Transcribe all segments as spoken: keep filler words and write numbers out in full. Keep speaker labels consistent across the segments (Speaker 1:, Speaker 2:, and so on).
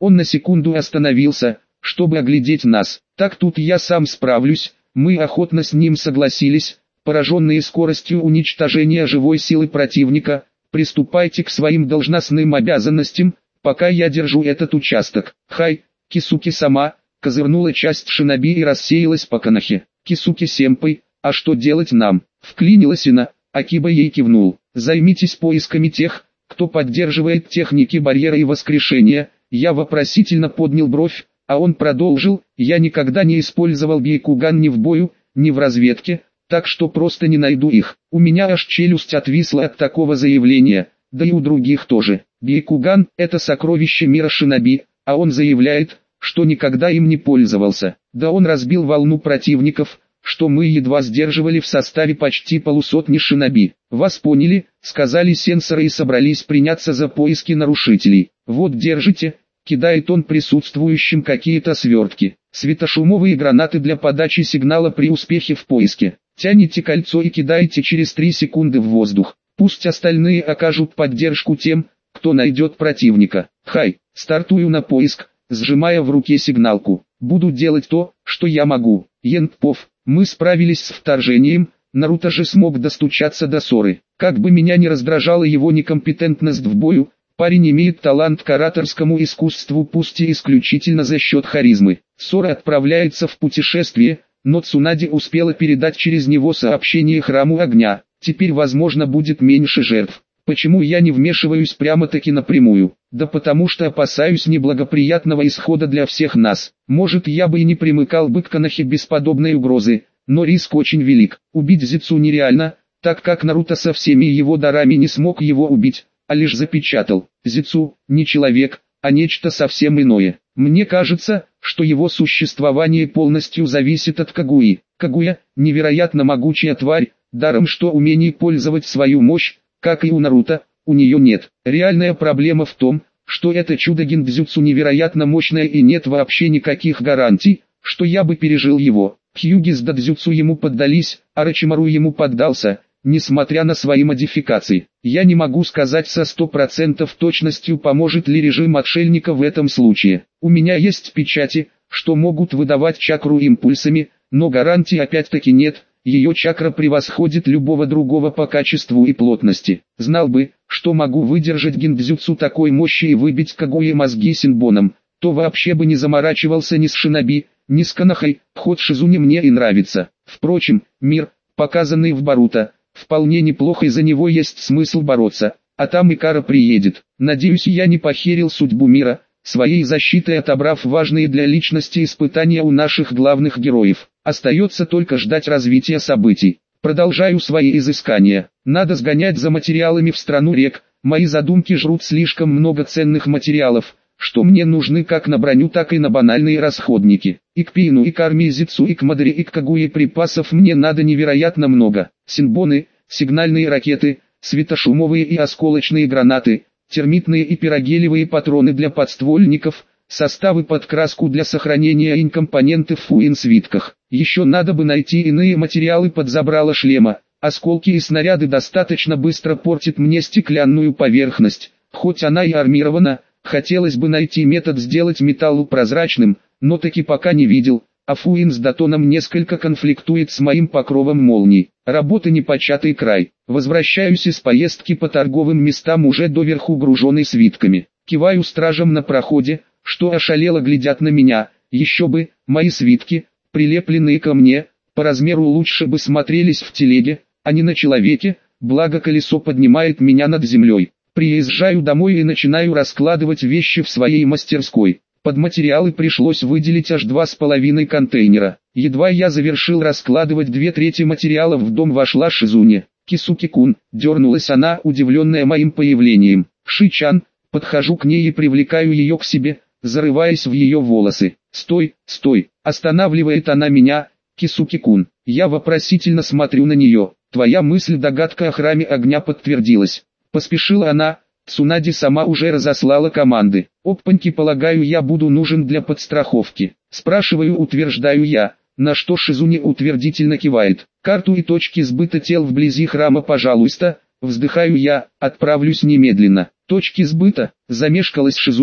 Speaker 1: Он на секунду остановился, чтобы оглядеть нас. Так тут я сам справлюсь. Мы охотно с ним согласились, пораженные скоростью уничтожения живой силы противника. Приступайте к своим должностным обязанностям, пока я держу этот участок. Хай, Кисуки-сама, козырнула часть шиноби и рассеялась по канахе. Кисуки-сенпай, а что делать нам? Вклинилась Ина, Акиба ей кивнул. Займитесь поисками тех, кто поддерживает техники барьера и воскрешения. Я вопросительно поднял бровь, а он продолжил: я никогда не использовал бейкуган ни в бою, ни в разведке, так что просто не найду их. У меня аж челюсть отвисла от такого заявления, да и у других тоже. Бейкуган – это сокровище мира шиноби, а он заявляет, что никогда им не пользовался. Да он разбил волну противников, что мы едва сдерживали в составе почти полусотни шиноби. Вас поняли, сказали сенсоры и собрались приняться за поиски нарушителей. Вот держите, кидает он присутствующим какие-то свертки. Светошумовые гранаты для подачи сигнала при успехе в поиске. Тяните кольцо и кидайте через три секунды в воздух. Пусть остальные окажут поддержку тем, кто найдет противника. Хай, стартую на поиск, сжимая в руке сигналку. Буду делать то, что я могу. Янпов, мы справились с вторжением, Наруто же смог достучаться до Соры. Как бы меня ни раздражала его некомпетентность в бою, парень имеет талант к ораторскому искусству, пусть и исключительно за счет харизмы. Сора отправляется в путешествие, но Цунаде успела передать через него сообщение Храму Огня. Теперь возможно будет меньше жертв. Почему я не вмешиваюсь прямо-таки напрямую? Да потому что опасаюсь неблагоприятного исхода для всех нас. Может, я бы и не примыкал бы к Канахе без подобной угрозы, но риск очень велик. Убить Зицу нереально, так как Наруто со всеми его дарами не смог его убить, а лишь запечатал. Зицу не человек, а нечто совсем иное. Мне кажется, что его существование полностью зависит от Кагуи. Кагуя – невероятно могучая тварь, даром что умений пользовать свою мощь, как и у Наруто, у нее нет. Реальная проблема в том, что это чудо гиндзюцу невероятно мощное и нет вообще никаких гарантий, что я бы пережил его. Хьюги с дадзюцу ему поддались, а Рочимару ему поддался, несмотря на свои модификации. Я не могу сказать со сто процентов точностью, поможет ли режим отшельника в этом случае. У меня есть печати, что могут выдавать чакру импульсами, но гарантий опять-таки нет. Ее чакра превосходит любого другого по качеству и плотности. Знал бы, что могу выдержать гиндзюцу такой мощи и выбить Кагуе мозги синбоном, то вообще бы не заморачивался ни с шиноби, ни с Канахой. Ход Шизуни мне и нравится. Впрочем, мир, показанный в Боруто, вполне неплохо, и за него есть смысл бороться, а там Икара приедет. Надеюсь, я не похерил судьбу мира, своей защитой отобрав важные для личности испытания у наших главных героев. Остается только ждать развития событий. Продолжаю свои изыскания. Надо сгонять за материалами в страну рек. Мои задумки жрут слишком много ценных материалов, что мне нужны как на броню, так и на банальные расходники. И к Пину, и к армии Зицу, и к Мадре, и к Кагуе припасов мне надо невероятно много. Синбоны, сигнальные ракеты, светошумовые и осколочные гранаты, термитные и пирогелевые патроны для подствольников, составы под краску для сохранения инкомпоненты в фуин-свитках. Еще надо бы найти иные материалы под забрало шлема. Осколки и снаряды достаточно быстро портят мне стеклянную поверхность. Хоть она и армирована, хотелось бы найти метод сделать металл прозрачным, но таки пока не видел. А фуин с датоном несколько конфликтует с моим покровом молний. Работа непочатый край. Возвращаюсь из поездки по торговым местам уже доверху груженный свитками. Киваю стражам на проходе, что ошалело глядят на меня. Еще бы, мои свитки, прилепленные ко мне, по размеру лучше бы смотрелись в телеге, а не на человеке, благо колесо поднимает меня над землей. Приезжаю домой и начинаю раскладывать вещи в своей мастерской. Под материалы пришлось выделить аж два с половиной контейнера. Едва я завершил раскладывать две трети материалов, в дом вошла Шизуни. «Кисуки-кун», дернулась она, удивленная моим появлением. «Ши-чан», подхожу к ней и привлекаю ее к себе, зарываясь в ее волосы. «Стой, стой», останавливает она меня. «Кисуки-кун». Я вопросительно смотрю на нее. «Твоя мысль-догадка о храме огня подтвердилась». Поспешила она. Цунаде сама уже разослала команды. «Опаньки, полагаю, я буду нужен для подстраховки». Спрашиваю, утверждаю я, на что Шизуни утвердительно кивает. «Карту и точки сбыта тел вблизи храма, пожалуйста». Вздыхаю я, отправлюсь немедленно. «Точки сбыта», замешкалась Шизуни,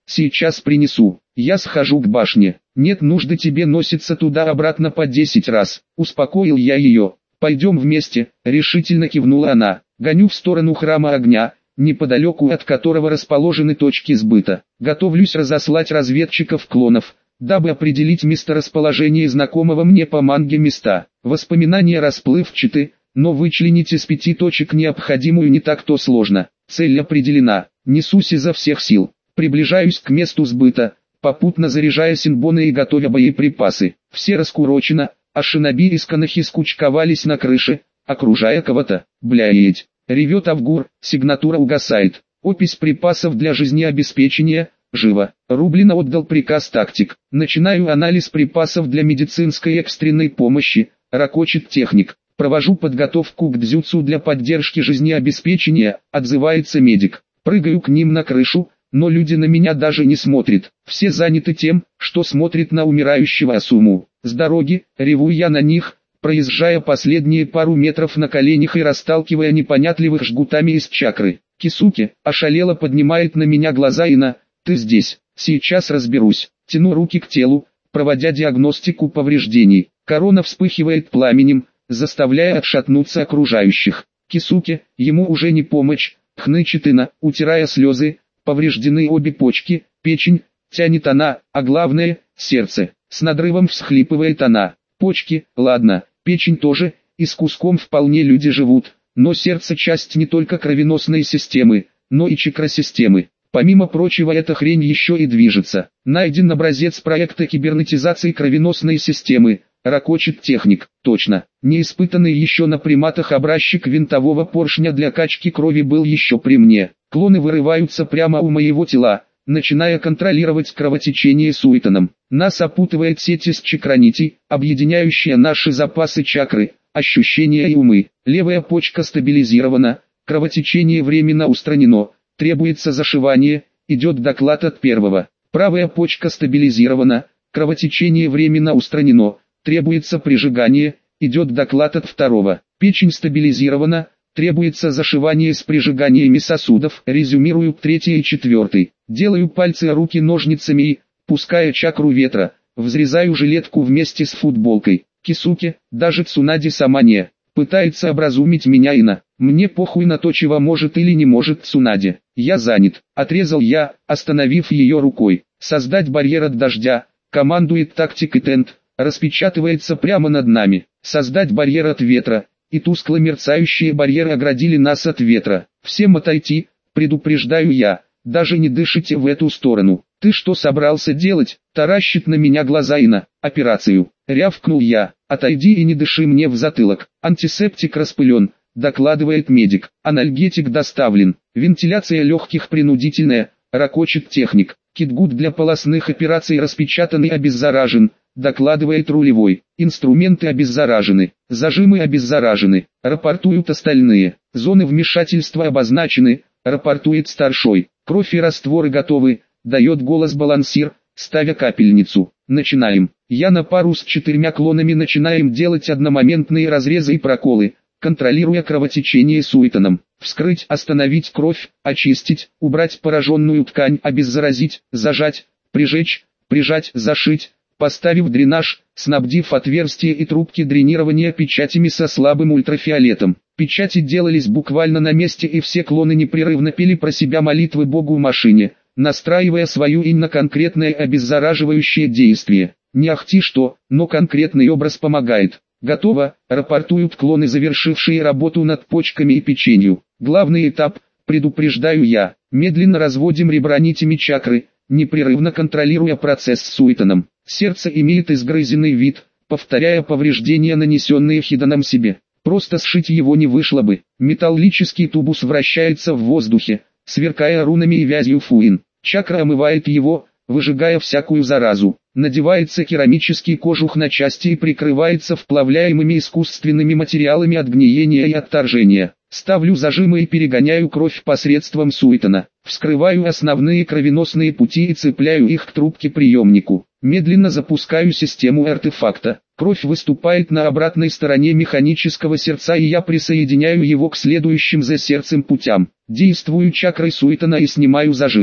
Speaker 1: Сейчас принесу. Я схожу к башне. Нет нужды тебе носиться туда-обратно по десять раз. Успокоил я ее. Пойдем вместе, решительно кивнула она. Гоню в сторону храма огня, неподалеку от которого расположены точки сбыта. Готовлюсь разослать разведчиков-клонов, дабы определить месторасположение знакомого мне по манге места. Воспоминания расплывчаты, но вычленить из пяти точек необходимую не так-то сложно. Цель определена. Несусь изо всех сил. Приближаюсь к месту сбыта, попутно заряжая синбоны и готовя боеприпасы. Все раскурочено, а шиноби и сканахи скучковались на крыше, окружая кого-то. Бляеть. Ревет Авгур, сигнатура угасает. Опись припасов для жизнеобеспечения, живо. Рублин отдал приказ тактик. Начинаю анализ припасов для медицинской экстренной помощи, ракочет техник. Провожу подготовку к дзюцу для поддержки жизнеобеспечения, отзывается медик. Прыгаю к ним на крышу, но люди на меня даже не смотрят. Все заняты тем, что смотрят на умирающего Асуму. С дороги, реву я на них, проезжая последние пару метров на коленях и расталкивая непонятливых жгутами из чакры. Кисуки ошалело поднимает на меня глаза и на «ты здесь, сейчас разберусь». Тяну руки к телу, проводя диагностику повреждений. Корона вспыхивает пламенем, заставляя отшатнуться окружающих. Кисуки, ему уже не помочь, хнычет Ина, утирая слезы. Повреждены обе почки, печень, тянет она, а главное, сердце. С надрывом всхлипывает она. Почки, ладно, печень тоже, и с куском вполне люди живут, но сердце часть не только кровеносной системы, но и чакросистемы. Помимо прочего, эта хрень еще и движется. Найден образец проекта кибернетизации кровеносной системы, ракочет техник. Точно, не испытанный еще на приматах образчик винтового поршня для качки крови был еще при мне. Клоны вырываются прямо у моего тела, начиная контролировать кровотечение суетоном. Нас опутывает сеть из чакранитей, объединяющая наши запасы чакры, ощущения и умы. Левая почка стабилизирована, кровотечение временно устранено, требуется зашивание, идет доклад от первого. Правая почка стабилизирована, кровотечение временно устранено, требуется прижигание, идет доклад от второго. Печень стабилизирована, требуется зашивание с прижиганиями сосудов, резюмирую третий и четвертый. Делаю пальцы руки ножницами и, пуская чакру ветра, взрезаю жилетку вместе с футболкой. Кисуки, даже Цунади сама не, пытается образумить меня Ина. Мне похуй на то, чего может или не может Цунади. Я занят, отрезал я, остановив ее рукой. Создать барьер от дождя, командует тактик и тент, распечатывается прямо над нами. Создать барьер от ветра. И тускло мерцающие барьеры оградили нас от ветра. Всем отойти, предупреждаю я, даже не дышите в эту сторону. Ты что собрался делать? Таращит на меня глаза Ина. Операцию. Рявкнул я. Отойди и не дыши мне в затылок. Антисептик распылен, докладывает медик. Анальгетик доставлен. Вентиляция легких принудительная, ракочет техник. Китгут для полостных операций распечатан и обеззаражен, докладывает рулевой. Инструменты обеззаражены, зажимы обеззаражены, рапортуют остальные. Зоны вмешательства обозначены, рапортует старшой. Кровь и растворы готовы, дает голос балансир, ставя капельницу. Начинаем. Я на пару с четырьмя клонами начинаем делать одномоментные разрезы и проколы, контролируя кровотечение суетоном. Вскрыть, остановить кровь, очистить, убрать пораженную ткань, обеззаразить, зажать, прижечь, прижать, зашить, поставив дренаж, снабдив отверстия и трубки дренирования печатями со слабым ультрафиолетом. Печати делались буквально на месте, и все клоны непрерывно пели про себя молитвы Богу в машине, настраивая свою ин на конкретное обеззараживающее действие. Не ахти что, но конкретный образ помогает. Готово, рапортуют клоны, завершившие работу над почками и печенью. Главный этап, предупреждаю я, медленно разводим ребра нитями чакры, непрерывно контролируя процесс с суетоном. Сердце имеет изгрызенный вид, повторяя повреждения, нанесенные Хиданом себе. Просто сшить его не вышло бы. Металлический тубус вращается в воздухе, сверкая рунами и вязью фуин. Чакра омывает его, выжигая всякую заразу. Надевается керамический кожух на части и прикрывается вплавляемыми искусственными материалами от гниения и отторжения. Ставлю зажимы и перегоняю кровь посредством суетона. Вскрываю основные кровеносные пути и цепляю их к трубке-приемнику. Медленно запускаю систему артефакта. Кровь выступает на обратной стороне механического сердца, и я присоединяю его к следующим за сердцем путям. Действую чакрой суетона и снимаю зажимы.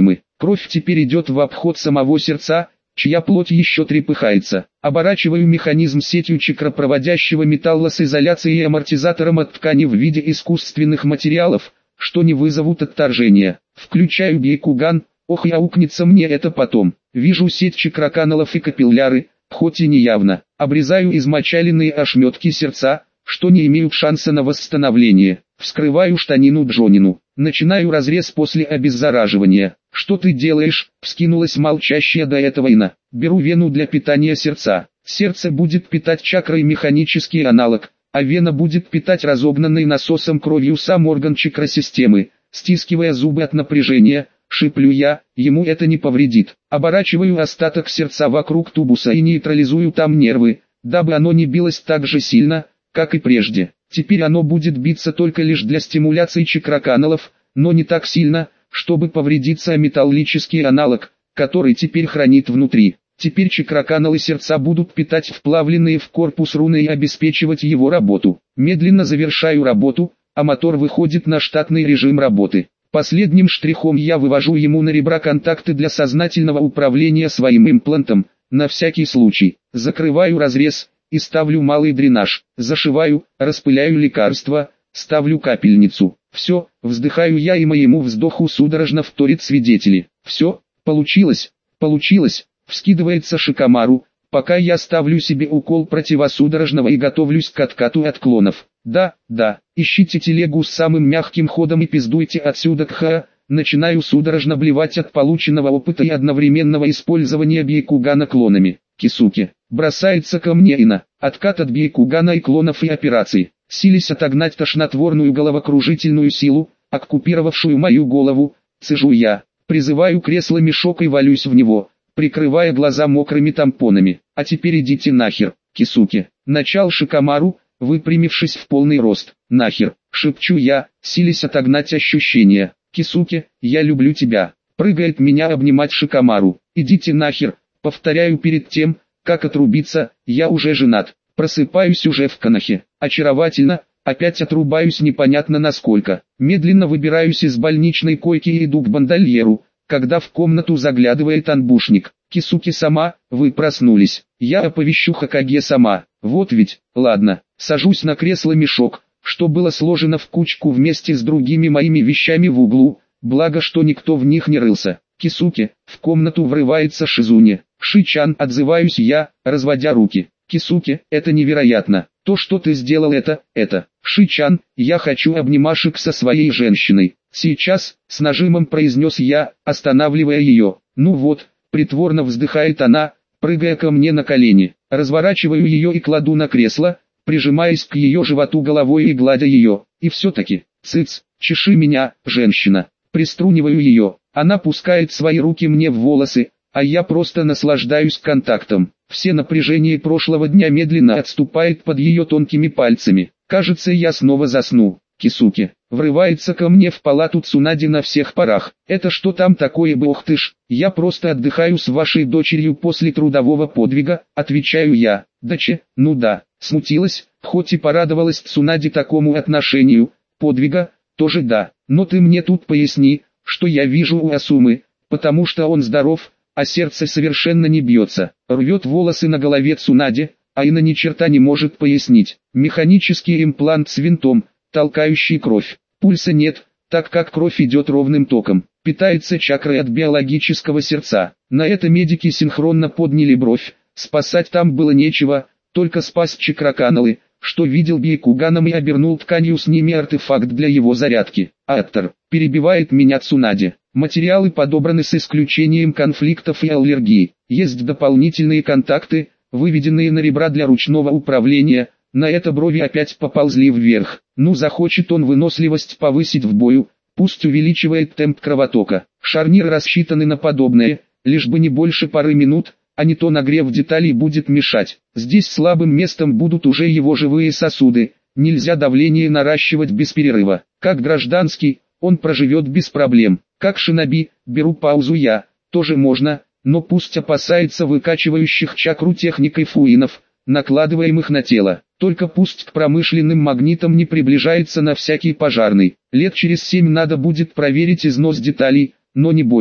Speaker 1: Кровь теперь идет в обход самого сердца, чья плоть еще трепыхается. Оборачиваю механизм сетью чакропроводящего металла с изоляцией и амортизатором от ткани в виде искусственных материалов, что не вызовут отторжения. Включаю бейкуган, ох и аукнется мне это потом. Вижу сеть чакроканалов и капилляры, хоть и не явно. Обрезаю измочаленные ошметки сердца, что не имеют шанса на восстановление. Вскрываю штанину Джонину. Начинаю разрез после обеззараживания. «Что ты делаешь?» — вскинулась молчащая до этого Ина. «Беру вену для питания сердца. Сердце будет питать чакрой механический аналог, а вена будет питать разогнанной насосом кровью сам орган чакросистемы». Стискивая зубы от напряжения, шиплю я, ему это не повредит. Оборачиваю остаток сердца вокруг тубуса и нейтрализую там нервы, дабы оно не билось так же сильно, как и прежде. Теперь оно будет биться только лишь для стимуляции чакроканалов, но не так сильно, чтобы повредиться о металлический аналог, который теперь хранит внутри. Теперь чакроканалы сердца будут питать вплавленные в корпус руны и обеспечивать его работу. Медленно завершаю работу, а мотор выходит на штатный режим работы. Последним штрихом я вывожу ему на ребра контакты для сознательного управления своим имплантом, на всякий случай. Закрываю разрез и ставлю малый дренаж. Зашиваю, распыляю лекарство, ставлю капельницу. Все, вздыхаю я, и моему вздоху судорожно вторит свидетели. Все, получилось, получилось, вскидывается Шикамару, пока я ставлю себе укол противосудорожного и готовлюсь к откату отклонов. Да, да, ищите телегу с самым мягким ходом и пиздуйте отсюда к ха. Начинаю судорожно блевать от полученного опыта и одновременного использования бейкугана клонами. Кисуки бросается ко мне Ина. Откат от бейкугана и клонов и операций. Силясь отогнать тошнотворную головокружительную силу, оккупировавшую мою голову, цежу я. Призываю кресло-мешок и валюсь в него, прикрывая глаза мокрыми тампонами. А теперь идите нахер, Кисуки. Начал Шикамару, выпрямившись в полный рост. Нахер, шепчу я, силясь отогнать ощущения. Кисуки, я люблю тебя. Прыгает меня обнимать Шикамару. Идите нахер, повторяю перед тем, как отрубиться, я уже женат. Просыпаюсь уже в Канахе. Очаровательно, опять отрубаюсь непонятно насколько. Медленно выбираюсь из больничной койки и иду к бандольеру, когда в комнату заглядывает анбушник. Кисуки сама, вы проснулись. Я оповещу Хокаге сама. Вот ведь, ладно, сажусь на кресло-мешок, что было сложено в кучку вместе с другими моими вещами в углу, благо что никто в них не рылся. Кисуки, в комнату врывается Шизуни. Ши-чан, отзываюсь я, разводя руки. Кисуки, это невероятно. То, что ты сделал, это, это. Ши-чан, я хочу обнимашек со своей женщиной. Сейчас, с нажимом произнес я, останавливая ее. Ну вот, притворно вздыхает она, прыгая ко мне на колени. Разворачиваю ее и кладу на кресло, прижимаясь к ее животу головой и гладя ее. И все-таки, цыц, чеши меня, женщина. Приструниваю ее. Она пускает свои руки мне в волосы, а я просто наслаждаюсь контактом. Все напряжение прошлого дня медленно отступает под ее тонкими пальцами. Кажется, я снова засну. Кисуки врывается ко мне в палату Цунади на всех парах. Это что там такое, бог ты ж? Я просто отдыхаю с вашей дочерью после трудового подвига, отвечаю я. Даче, ну да, смутилась, хоть и порадовалась Цунади такому отношению. Подвига, тоже да, но ты мне тут поясни, что я вижу у Асумы, потому что он здоров, а сердце совершенно не бьется. Рвет волосы на голове Цунади, а Ина ни черта не может пояснить. Механический имплант с винтом, толкающий кровь. Пульса нет, так как кровь идет ровным током. Питается чакрой от биологического сердца. На это медики синхронно подняли бровь. Спасать там было нечего, только спас чакроканалы, что видел бейкуганом и обернул тканью с ними артефакт для его зарядки. Аттер, перебивает меня Цунади. Материалы подобраны с исключением конфликтов и аллергии. Есть дополнительные контакты, выведенные на ребра для ручного управления. На это брови опять поползли вверх. Ну захочет он выносливость повысить в бою, пусть увеличивает темп кровотока. Шарниры рассчитаны на подобное, лишь бы не больше пары минут, а не то нагрев деталей будет мешать. Здесь слабым местом будут уже его живые сосуды, нельзя давление наращивать без перерыва. Как гражданский, он проживет без проблем. Как шиноби, беру паузу я, тоже можно, но пусть опасается выкачивающих чакру техникой фуинов, накладываемых на тело. Только пусть к промышленным магнитам не приближается на всякий пожарный. Лет через семь надо будет проверить износ деталей, но не более.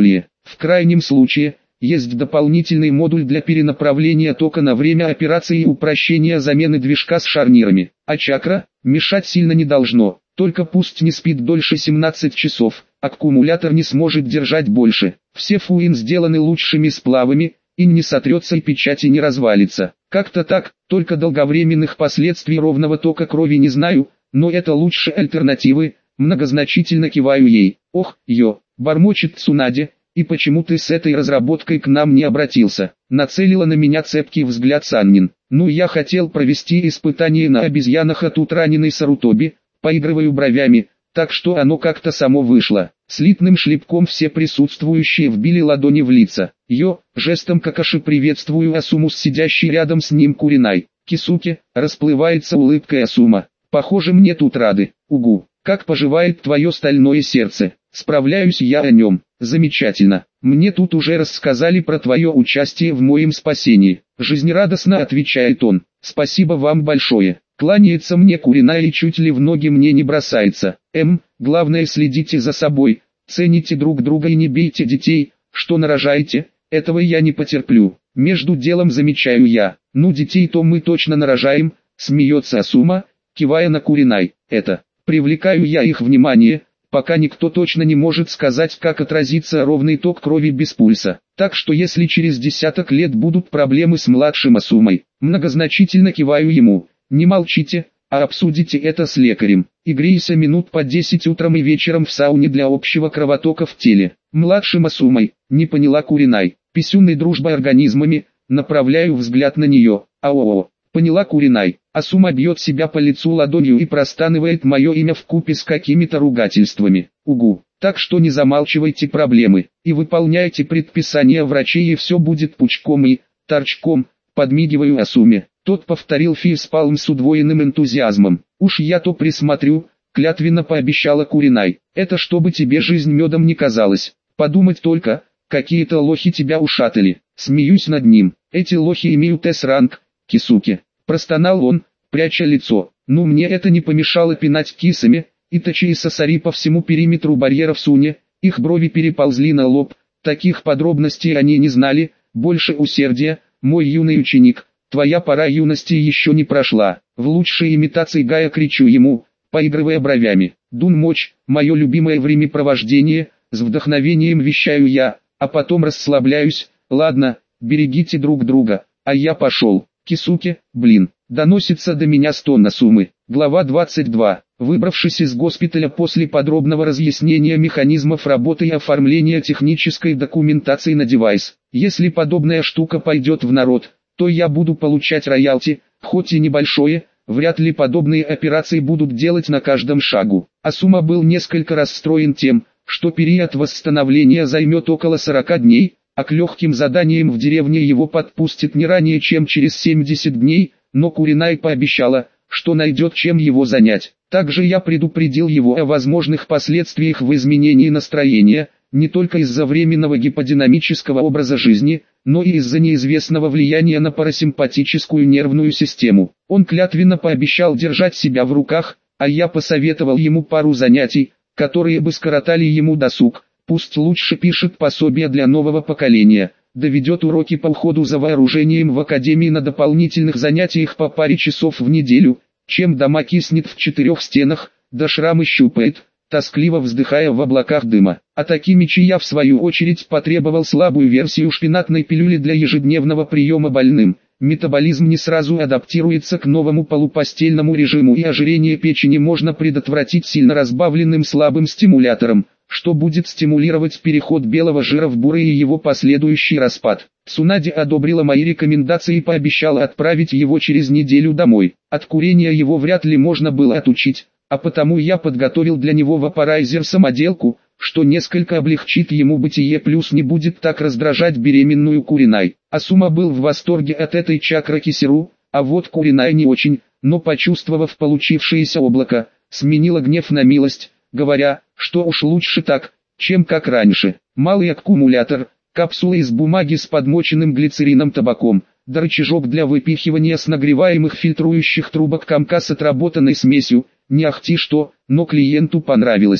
Speaker 1: В крайнем случае, есть дополнительный модуль для перенаправления тока на время операции и упрощения замены движка с шарнирами. А чакра мешать сильно не должно, только пусть не спит дольше семнадцати часов, аккумулятор не сможет держать больше. Все фуин сделаны лучшими сплавами, и не сотрется и печати не развалится. Как-то так, только долговременных последствий ровного тока крови не знаю, но это лучше альтернативы, многозначительно киваю ей. Ох, ё, бормочет Цунаде, и почему ты с этой разработкой к нам не обратился? Нацелила на меня цепкий взгляд Саннин. Ну я хотел провести испытание на обезьянах, а тут раненый Сарутоби, поигрываю бровями, так что оно как-то само вышло. Слитным шлепком все присутствующие вбили ладони в лица. Йо, жестом Какаши приветствую Асуму с сидящей рядом с ним Куринай. Кисуке, расплывается улыбкой Асума. Похоже, мне тут рады. Угу, как поживает твое стальное сердце? Справляюсь я о нем. Замечательно. Мне тут уже рассказали про твое участие в моем спасении. Жизнерадостно отвечает он. Спасибо вам большое. Кланяется мне Куринай и чуть ли в ноги мне не бросается. М, главное следите за собой, цените друг друга и не бейте детей, что нарожаете, этого я не потерплю. Между делом замечаю я. Ну детей-то мы точно нарожаем, смеется Асума, кивая на Куринай. Это, привлекаю я их внимание, пока никто точно не может сказать, как отразится ровный ток крови без пульса. Так что если через десяток лет будут проблемы с младшим Асумой, многозначительно киваю ему. Не молчите, а обсудите это с лекарем. И грейся минут по десять утром и вечером в сауне для общего кровотока в теле. Младшим Асумой, не поняла Куринай. Писюнной дружбой организмами, направляю взгляд на нее. Ао, поняла Куринай. Асума бьет себя по лицу ладонью и простанывает мое имя вкупе с какими-то ругательствами. Угу, так что не замалчивайте проблемы, и выполняйте предписания врачей, и все будет пучком и торчком, подмигиваю Асуме. Тот повторил фейспалм с удвоенным энтузиазмом. Уж я то присмотрю, клятвенно пообещала Куринай. Это чтобы тебе жизнь медом не казалась. Подумать только, какие-то лохи тебя ушатали. Смеюсь над ним. Эти лохи имеют эс-ранг, Кисуке. Простонал он, пряча лицо. Ну мне это не помешало пинать кисами, Итачи и Сасари по всему периметру барьера в Суне. Их брови переползли на лоб. Таких подробностей они не знали. Больше усердия, мой юный ученик. Твоя пора юности еще не прошла. В лучшей имитации Гая кричу ему, поигрывая бровями. Дун мочь, мое любимое времяпровождение, с вдохновением вещаю я, а потом расслабляюсь. Ладно, берегите друг друга, а я пошел. Кисуке, блин, доносится до меня стон Асумы. Глава двадцать два. Выбравшись из госпиталя после подробного разъяснения механизмов работы и оформления технической документации на девайс. Если подобная штука пойдет в народ, то я буду получать роялти, хоть и небольшое, вряд ли подобные операции будут делать на каждом шагу. Асума был несколько расстроен тем, что период восстановления займет около сорока дней, а к легким заданиям в деревне его подпустит не ранее чем через семьдесят дней, но Куринай пообещала, что найдет чем его занять. Также я предупредил его о возможных последствиях в изменении настроения, не только из-за временного гиподинамического образа жизни, но и из-за неизвестного влияния на парасимпатическую нервную систему. Он клятвенно пообещал держать себя в руках, а я посоветовал ему пару занятий, которые бы скоротали ему досуг. Пусть лучше пишет пособие для нового поколения, доведет уроки по уходу за вооружением в академии на дополнительных занятиях по паре часов в неделю, чем дома киснет в четырех стенах, да шрамы щупает, тоскливо вздыхая в облаках дыма. А Такимичи я в свою очередь потребовал слабую версию шпинатной пилюли для ежедневного приема больным. Метаболизм не сразу адаптируется к новому полупостельному режиму, и ожирение печени можно предотвратить сильно разбавленным слабым стимулятором, что будет стимулировать переход белого жира в бурый и его последующий распад. Цунаде одобрила мои рекомендации и пообещала отправить его через неделю домой. От курения его вряд ли можно было отучить, а потому я подготовил для него вапорайзер-самоделку, что несколько облегчит ему бытие, плюс не будет так раздражать беременную Куринай. Асума был в восторге от этой чакры Кисеру, а вот Куринай не очень, но почувствовав получившееся облако, сменила гнев на милость, говоря, что уж лучше так, чем как раньше. Малый аккумулятор, капсула из бумаги с подмоченным глицерином табаком, да рычажок для выпихивания с нагреваемых фильтрующих трубок комка с отработанной смесью, не ахти что, но клиенту понравилось.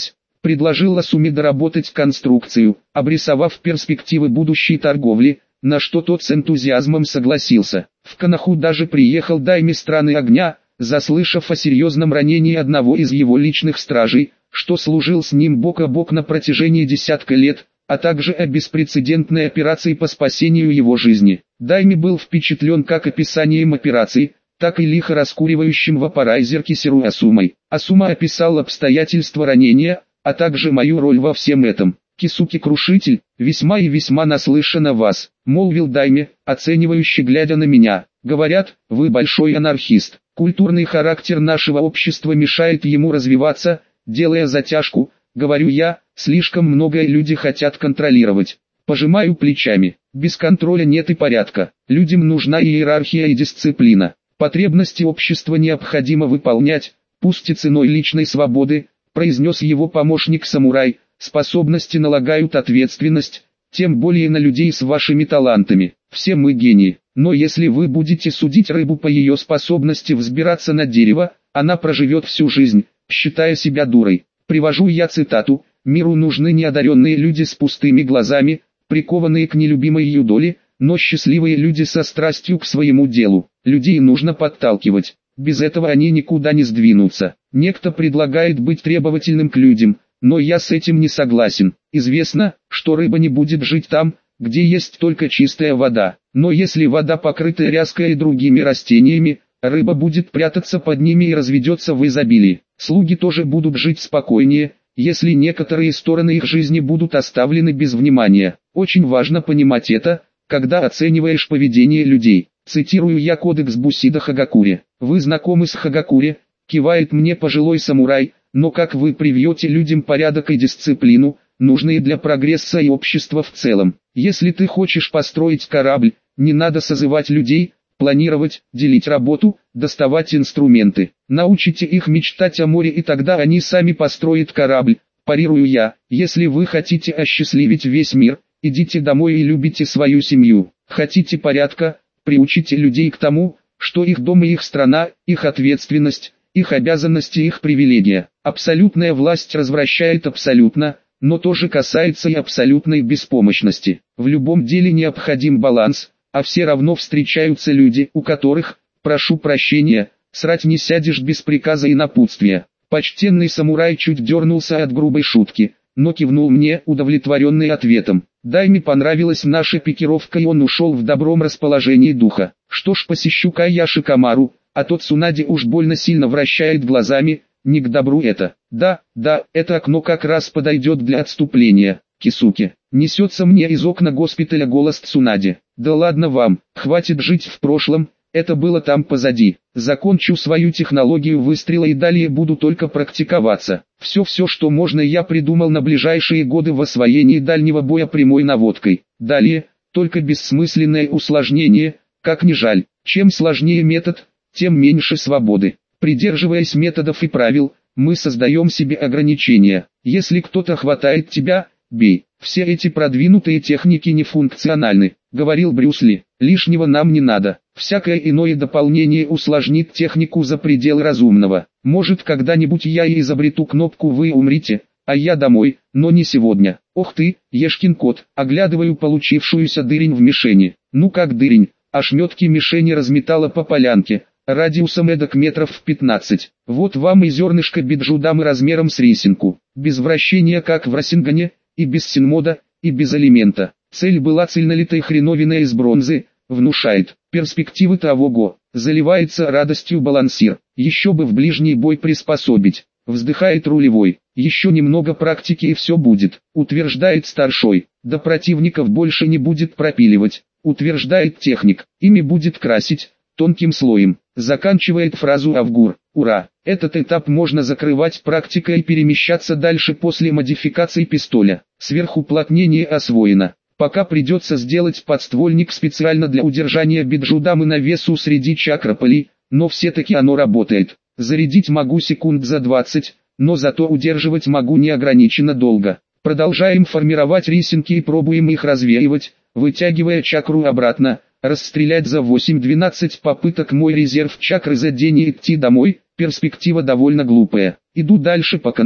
Speaker 1: Предложил Асуме доработать конструкцию, обрисовав перспективы будущей торговли, на что тот с энтузиазмом согласился. В Коноху даже приехал Дайми Страны Огня, заслышав о серьезном ранении одного из его личных стражей, что служил с ним бок о бок на протяжении десятка лет, а также о беспрецедентной операции по спасению его жизни. Дайми был впечатлен как описанием операции, так и лихо раскуривающим вапорайзер Кисеру Асумой. Асума описал обстоятельства ранения, а также мою роль во всем этом. «Кисуки-крушитель, весьма и весьма наслышан о вас», — молвил Дайми, оценивающе глядя на меня. «Говорят, вы большой анархист. Культурный характер нашего общества мешает ему развиваться, делая затяжку, говорю я, слишком многое люди хотят контролировать». Пожимаю плечами. Без контроля нет и порядка. Людям нужна иерархия и дисциплина. Потребности общества необходимо выполнять, пусть и ценой личной свободы, произнес его помощник-самурай. Способности налагают ответственность, тем более на людей с вашими талантами. Все мы гении, но если вы будете судить рыбу по ее способности взбираться на дерево, она проживет всю жизнь, считая себя дурой. Привожу я цитату: «Миру нужны неодаренные люди с пустыми глазами, прикованные к нелюбимой юдоли, но счастливые люди со страстью к своему делу. Людей нужно подталкивать, без этого они никуда не сдвинутся». Некто предлагает быть требовательным к людям, но я с этим не согласен. Известно, что рыба не будет жить там, где есть только чистая вода. Но если вода покрыта ряской и другими растениями, рыба будет прятаться под ними и разведется в изобилии. Слуги тоже будут жить спокойнее, если некоторые стороны их жизни будут оставлены без внимания. Очень важно понимать это, когда оцениваешь поведение людей. Цитирую я кодекс Бусидо Хагакури. «Вы знакомы с Хагакури?» — кивает мне пожилой самурай. «Но как вы привьете людям порядок и дисциплину, нужные для прогресса и общества в целом? Если ты хочешь построить корабль, не надо созывать людей, планировать, делить работу, доставать инструменты. Научите их мечтать о море, и тогда они сами построят корабль». Парирую я: «Если вы хотите осчастливить весь мир, идите домой и любите свою семью. Хотите порядка, приучите людей к тому, что их дом и их страна, их ответственность, их обязанности, их привилегия. Абсолютная власть развращает абсолютно, но тоже касается и абсолютной беспомощности. В любом деле необходим баланс, а все равно встречаются люди, у которых, прошу прощения, срать не сядешь без приказа и напутствия». Почтенный самурай чуть дернулся от грубой шутки, но кивнул мне, удовлетворенный ответом. Дайме понравилась наша пикировка, и он ушел в добром расположении духа. Что ж, посещу-ка я Шикамару, а тот Сунади уж больно сильно вращает глазами, не к добру это. Да, да, это окно как раз подойдет для отступления. Кисуки. Несется мне из окна госпиталя голос Цунади. Да ладно вам, хватит жить в прошлом, это было там позади. Закончу свою технологию выстрела и далее буду только практиковаться. Все-все, что можно, я придумал на ближайшие годы в освоении дальнего боя прямой наводкой. Далее, только бессмысленное усложнение, как ни жаль. Чем сложнее метод, тем меньше свободы. Придерживаясь методов и правил, мы создаем себе ограничения. Если кто-то хватает тебя, бей. Все эти продвинутые техники не функциональны, говорил Брюс Ли. Лишнего нам не надо. Всякое иное дополнение усложнит технику за пределы разумного. Может, когда-нибудь я и изобрету кнопку «Вы умрите», а я домой, но не сегодня. Ох ты, ешкин кот, оглядываю получившуюся дырень в мишени. Ну как дырень, ошметки мишени разметала по полянке, радиусом эдак метров в пятнадцать. Вот вам и зернышко биджудамы размером с рисинку. Без вращения, как в Расингане, и без синмода, и без элемента. Цель была цельнолитой хреновина из бронзы, внушает перспективы того-го. Заливается радостью балансир. Еще бы в ближний бой приспособить. Вздыхает рулевой. Еще немного практики и все будет. Утверждает старшой. До противников больше не будет пропиливать. Утверждает техник. Ими будет красить тонким слоем. Заканчивает фразу Авгур. Ура! Этот этап можно закрывать практикой и перемещаться дальше после модификации пистоля. Сверхуплотнение освоено. Пока придется сделать подствольник специально для удержания биджудамы на весу среди чакраполей, но все-таки оно работает. Зарядить могу секунд за двадцать, но зато удерживать могу неограниченно долго. Продолжаем формировать рисинки и пробуем их развеивать, вытягивая чакру обратно. Расстрелять за восемь-двенадцать попыток мой резерв чакры за день и идти домой, перспектива довольно глупая. Иду дальше по Конохе.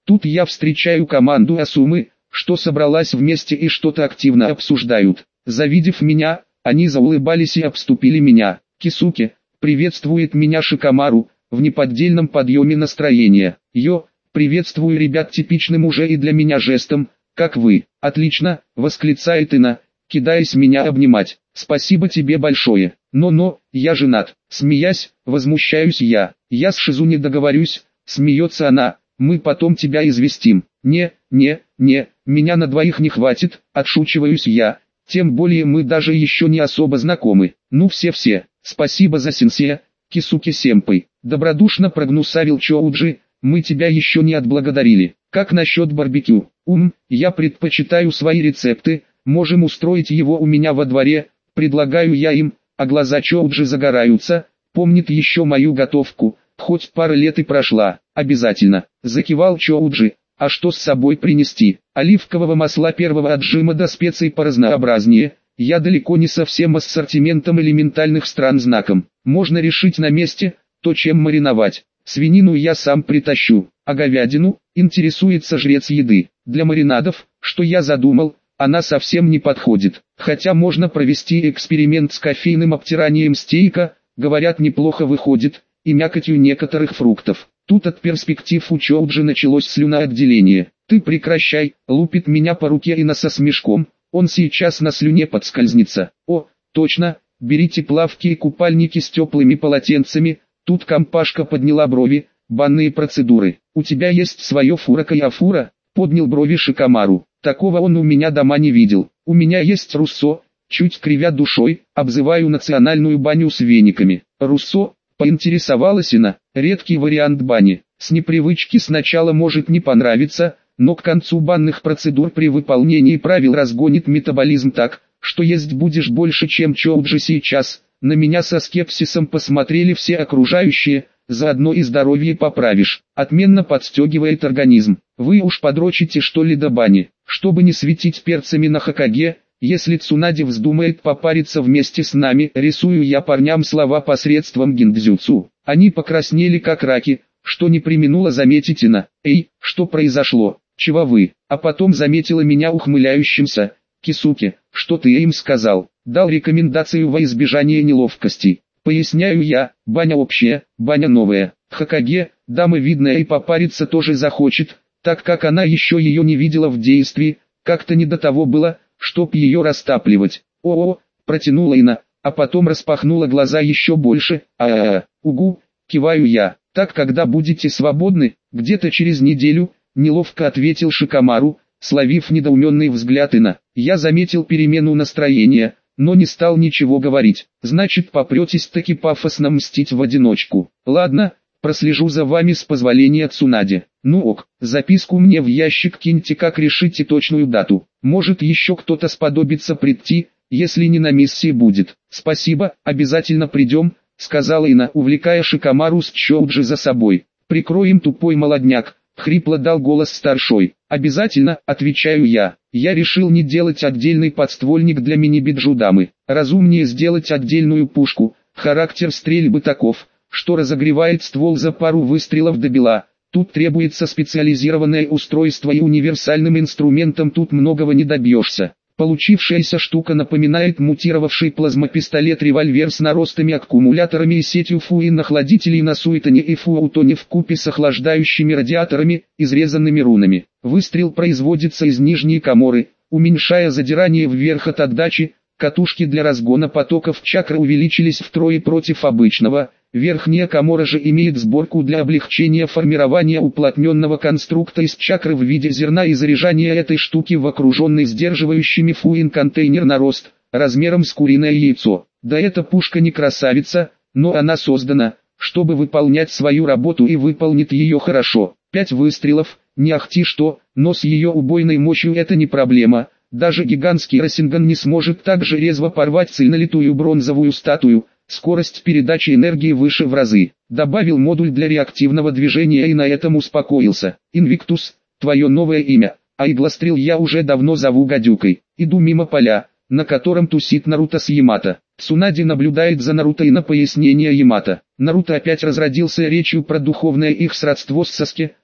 Speaker 1: Тут я встречаю команду Асумы, что собралась вместе и что-то активно обсуждают. Завидев меня, они заулыбались и обступили меня. Кисуке, приветствует меня Шикамару, в неподдельном подъеме настроения. Йо, приветствую ребят типичным уже и для меня жестом, как вы. Отлично, восклицает Ина, кидаясь меня обнимать. Спасибо тебе большое. Но-но, я женат. Смеясь, возмущаюсь я. Я с Шизу не договорюсь, смеется она, мы потом тебя известим. Не, не, не, меня на двоих не хватит, отшучиваюсь я. Тем более мы даже еще не особо знакомы. Ну все-все, спасибо за сенсея, Кисуке-сэмпэй. Добродушно прогнусавил Чоуджи, мы тебя еще не отблагодарили. Как насчет барбекю? Ум, я предпочитаю свои рецепты, можем устроить его у меня во дворе, предлагаю я им, а глаза Чоуджи загораются, помнит еще мою готовку, хоть пара лет и прошла, обязательно, закивал Чоуджи. А что с собой принести? Оливкового масла первого отжима до специй поразнообразнее. Я далеко не со всем ассортиментом элементальных стран знаком. Можно решить на месте, то чем мариновать. Свинину я сам притащу, а говядину, интересуется жрец еды. Для маринадов, что я задумал, она совсем не подходит. Хотя можно провести эксперимент с кофейным обтиранием стейка, говорят неплохо выходит, и мякотью некоторых фруктов. Тут от перспектив у Чоуджи началось слюноотделение. Ты прекращай, лупит меня по руке Ина со смешком, он сейчас на слюне подскользнется. О, точно, берите плавки и купальники с теплыми полотенцами. Тут компашка подняла брови, банные процедуры. У тебя есть свое фура-каяфура? Поднял брови Шикамару. Такого он у меня дома не видел. У меня есть руссо, чуть кривя душой, обзываю национальную баню с вениками. Руссо? Поинтересовалась Ина, редкий вариант бани. С непривычки сначала может не понравиться, но к концу банных процедур при выполнении правил разгонит метаболизм так, что есть будешь больше, чем Чоуджи сейчас. На меня со скепсисом посмотрели все окружающие, заодно и здоровье поправишь. Отменно подстегивает организм. Вы уж подрочите что ли до бани, чтобы не светить перцами на Хокаге. Если Цунаде вздумает попариться вместе с нами, рисую я парням слова посредством гиндзюцу. Они покраснели как раки, что не преминула заметить Ина. Эй, что произошло? Чего вы? А потом заметила меня ухмыляющимся. Кисуке, что ты им сказал? Дал рекомендацию во избежание неловкостей. Поясняю я, баня общая, баня новая. Хокаге, дама видная и попариться тоже захочет, так как она еще ее не видела в действии, как-то не до того было, чтоб ее растапливать. О-о, протянула Ина, а потом распахнула глаза еще больше. А-а-а, угу, киваю я. Так когда будете свободны? Где-то через неделю, неловко ответил Шикамару, словив недоуменный взгляд Ина. Я заметил перемену настроения, но не стал ничего говорить. Значит, попретесь таки пафосно мстить в одиночку. Ладно, прослежу за вами с позволения Цунаде. Ну ок, записку мне в ящик киньте, как решите точную дату. Может еще кто-то сподобится прийти, если не на миссии будет. Спасибо, обязательно придем, сказала Ина, увлекая Шикамару с Чоуджи за собой. Прикроем тупой молодняк, хрипло дал голос старшой. Обязательно, отвечаю я. Я решил не делать отдельный подствольник для мини-биджудамы. Разумнее сделать отдельную пушку. Характер стрельбы таков, что разогревает ствол за пару выстрелов до бела. Тут требуется специализированное устройство и универсальным инструментом тут многого не добьешься. Получившаяся штука напоминает мутировавший плазмопистолет-револьвер с наростами аккумуляторами и сетью фуин-охладителей на суетоне и фуаутоне вкупе с охлаждающими радиаторами, изрезанными рунами. Выстрел производится из нижней каморы, уменьшая задирание вверх от отдачи. Катушки для разгона потоков чакры увеличились втрое против обычного. Верхняя камора же имеет сборку для облегчения формирования уплотненного конструкта из чакры в виде зерна и заряжания этой штуки в окруженный сдерживающими фуин контейнер нарост, размером с куриное яйцо. Да эта пушка не красавица, но она создана, чтобы выполнять свою работу и выполнит ее хорошо. Пять выстрелов, не ахти что, но с ее убойной мощью это не проблема. Даже гигантский Рассенган не сможет так же резво порвать цельнолитую бронзовую статую. Скорость передачи энергии выше в разы. Добавил модуль для реактивного движения и на этом успокоился. Инвиктус, твое новое имя. А иглострел я уже давно зову гадюкой. Иду мимо поля, на котором тусит Наруто с Ямато. Цунаде наблюдает за Наруто и на пояснение Ямато. Наруто опять разродился речью про духовное их сродство с Саске.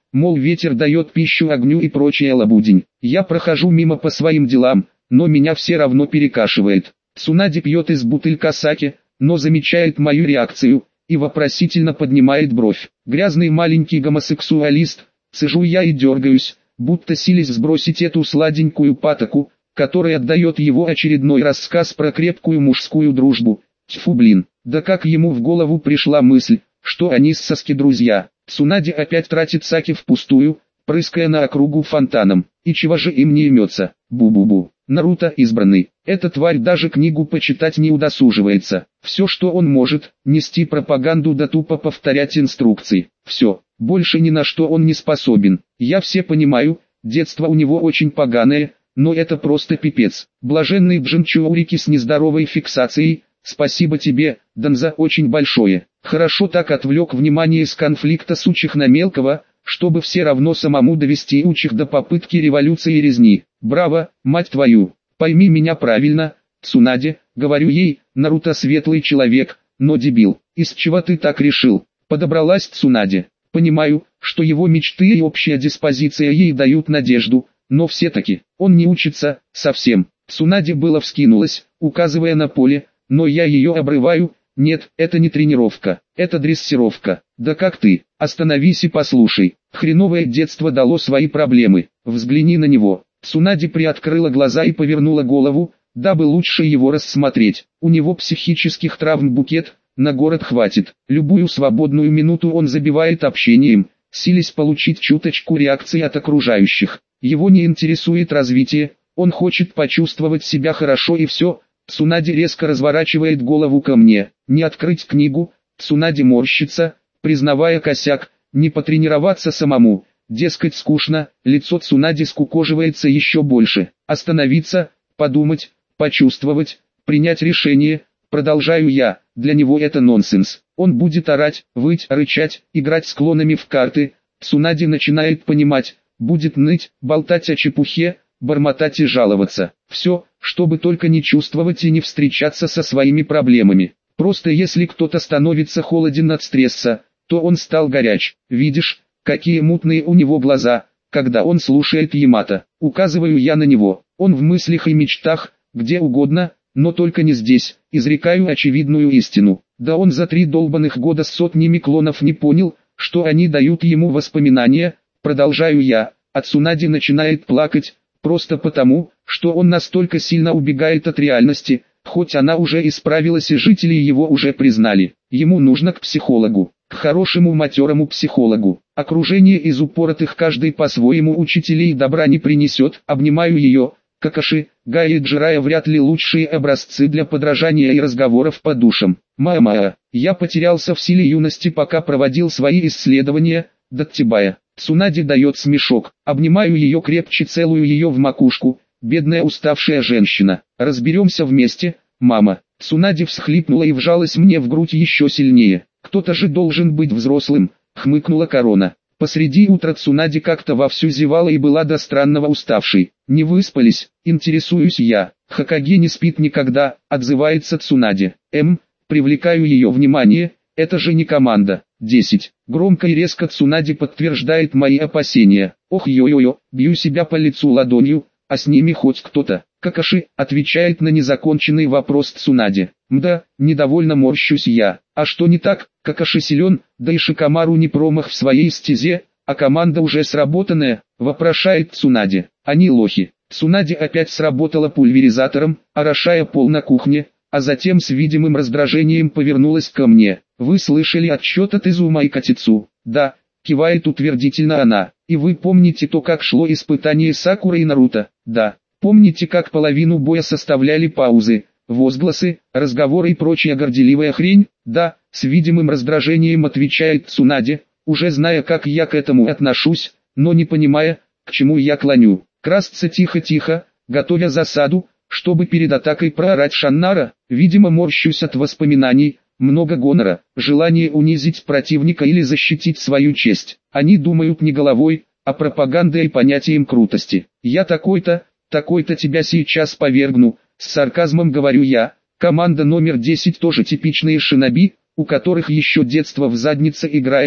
Speaker 1: мол ветер дает пищу огню и прочая лабудень. Я прохожу мимо по своим делам, но меня все равно перекашивает. Цунади пьет из бутылька саке, но замечает мою реакцию и вопросительно поднимает бровь. Грязный маленький гомосексуалист, цежу я и дергаюсь, будто силясь сбросить эту сладенькую патоку, которая отдает его очередной рассказ про крепкую мужскую дружбу. Тьфу блин, да как ему в голову пришла мысль, что они с Саски друзья. Цунади опять тратит саки впустую, прыская на округу фонтаном. И чего же им не имется? Бу-бу-бу. Наруто избранный. Эта тварь даже книгу почитать не удосуживается. Все, что он может, нести пропаганду да тупо повторять инструкции. Все. Больше ни на что он не способен. Я все понимаю, детство у него очень поганое, но это просто пипец. Блаженный Джинчуурики с нездоровой фиксацией. Спасибо тебе, Данза, очень большое. Хорошо так отвлек внимание с конфликта сучих на мелкого, чтобы все равно самому довести учих до попытки революции и резни. Браво, мать твою. Пойми меня правильно, Цунади, говорю ей, Наруто светлый человек, но дебил. Из чего ты так решил? Подобралась Цунади. Понимаю, что его мечты и общая диспозиция ей дают надежду, но все-таки, он не учится, совсем. Цунади было вскинулась, указывая на поле, но я ее обрываю. Нет, это не тренировка, это дрессировка. Да как ты, остановись и послушай. Хреновое детство дало свои проблемы, взгляни на него. Цунади приоткрыла глаза и повернула голову, дабы лучше его рассмотреть. У него психических травм букет, на город хватит. Любую свободную минуту он забивает общением, силясь получить чуточку реакции от окружающих. Его не интересует развитие, он хочет почувствовать себя хорошо и все. Цунади резко разворачивает голову ко мне. Не открыть книгу. Цунади морщится, признавая косяк, не потренироваться самому. Дескать скучно, лицо Цунади скукоживается еще больше. Остановиться, подумать, почувствовать, принять решение. Продолжаю я, для него это нонсенс. Он будет орать, выть, рычать, играть с клонами в карты. Цунади начинает понимать, будет ныть, болтать о чепухе, бормотать и жаловаться. Все, чтобы только не чувствовать и не встречаться со своими проблемами. Просто если кто-то становится холоден от стресса, то он стал горяч. Видишь, какие мутные у него глаза, когда он слушает Ямато. Указываю я на него. Он в мыслях и мечтах, где угодно, но только не здесь. Изрекаю очевидную истину. Да он за три долбанных года с сотнями клонов не понял, что они дают ему воспоминания. Продолжаю я, а Цунади начинает плакать. Просто потому, что он настолько сильно убегает от реальности, хоть она уже исправилась и жители его уже признали. Ему нужно к психологу, к хорошему матерому психологу. Окружение из упоротых каждый по-своему учителей добра не принесет. Обнимаю ее. Какаши, Гая и Джирая вряд ли лучшие образцы для подражания и разговоров по душам. Мама, я потерялся в силе юности, пока проводил свои исследования. Даттибая. Цунади дает смешок. Обнимаю ее крепче, целую ее в макушку. Бедная уставшая женщина. Разберемся вместе, мама. Цунади всхлипнула и вжалась мне в грудь еще сильнее. Кто-то же должен быть взрослым, хмыкнула Корона. Посреди утра Цунади как-то вовсю зевала и была до странного уставшей. Не выспались, интересуюсь я. Хокаге не спит никогда, отзывается Цунади. Эм, привлекаю ее внимание, это же не команда. десять. Громко и резко Цунади подтверждает мои опасения. Ох ё-ё-ё, бью себя по лицу ладонью, а с ними хоть кто-то. Какаши, отвечает на незаконченный вопрос Цунади. Мда, недовольно морщусь я. А что не так? Какаши силен, да и Шикамару не промах в своей стезе, а команда уже сработанная, вопрошает Цунади. Они лохи. Цунади опять сработала пульверизатором, орошая пол на кухне, а затем с видимым раздражением повернулась ко мне. Вы слышали отчет от Изума и Катицу? Да, кивает утвердительно она. И вы помните то, как шло испытание Сакуры и Наруто? Да. Помните, как половину боя составляли паузы, возгласы, разговоры и прочая горделивая хрень? Да, с видимым раздражением отвечает Цунади, уже зная, как я к этому отношусь, но не понимая, к чему я клоню. Красться тихо-тихо, готовя засаду, чтобы перед атакой проорать Шаннара. Видимо, морщусь от воспоминаний, много гонора, желание унизить противника или защитить свою честь. Они думают не головой, а пропагандой и понятием крутости. Я такой-то, такой-то тебя сейчас повергну, с сарказмом говорю я. Команда номер десять тоже типичные шиноби, у которых еще детство в заднице играет,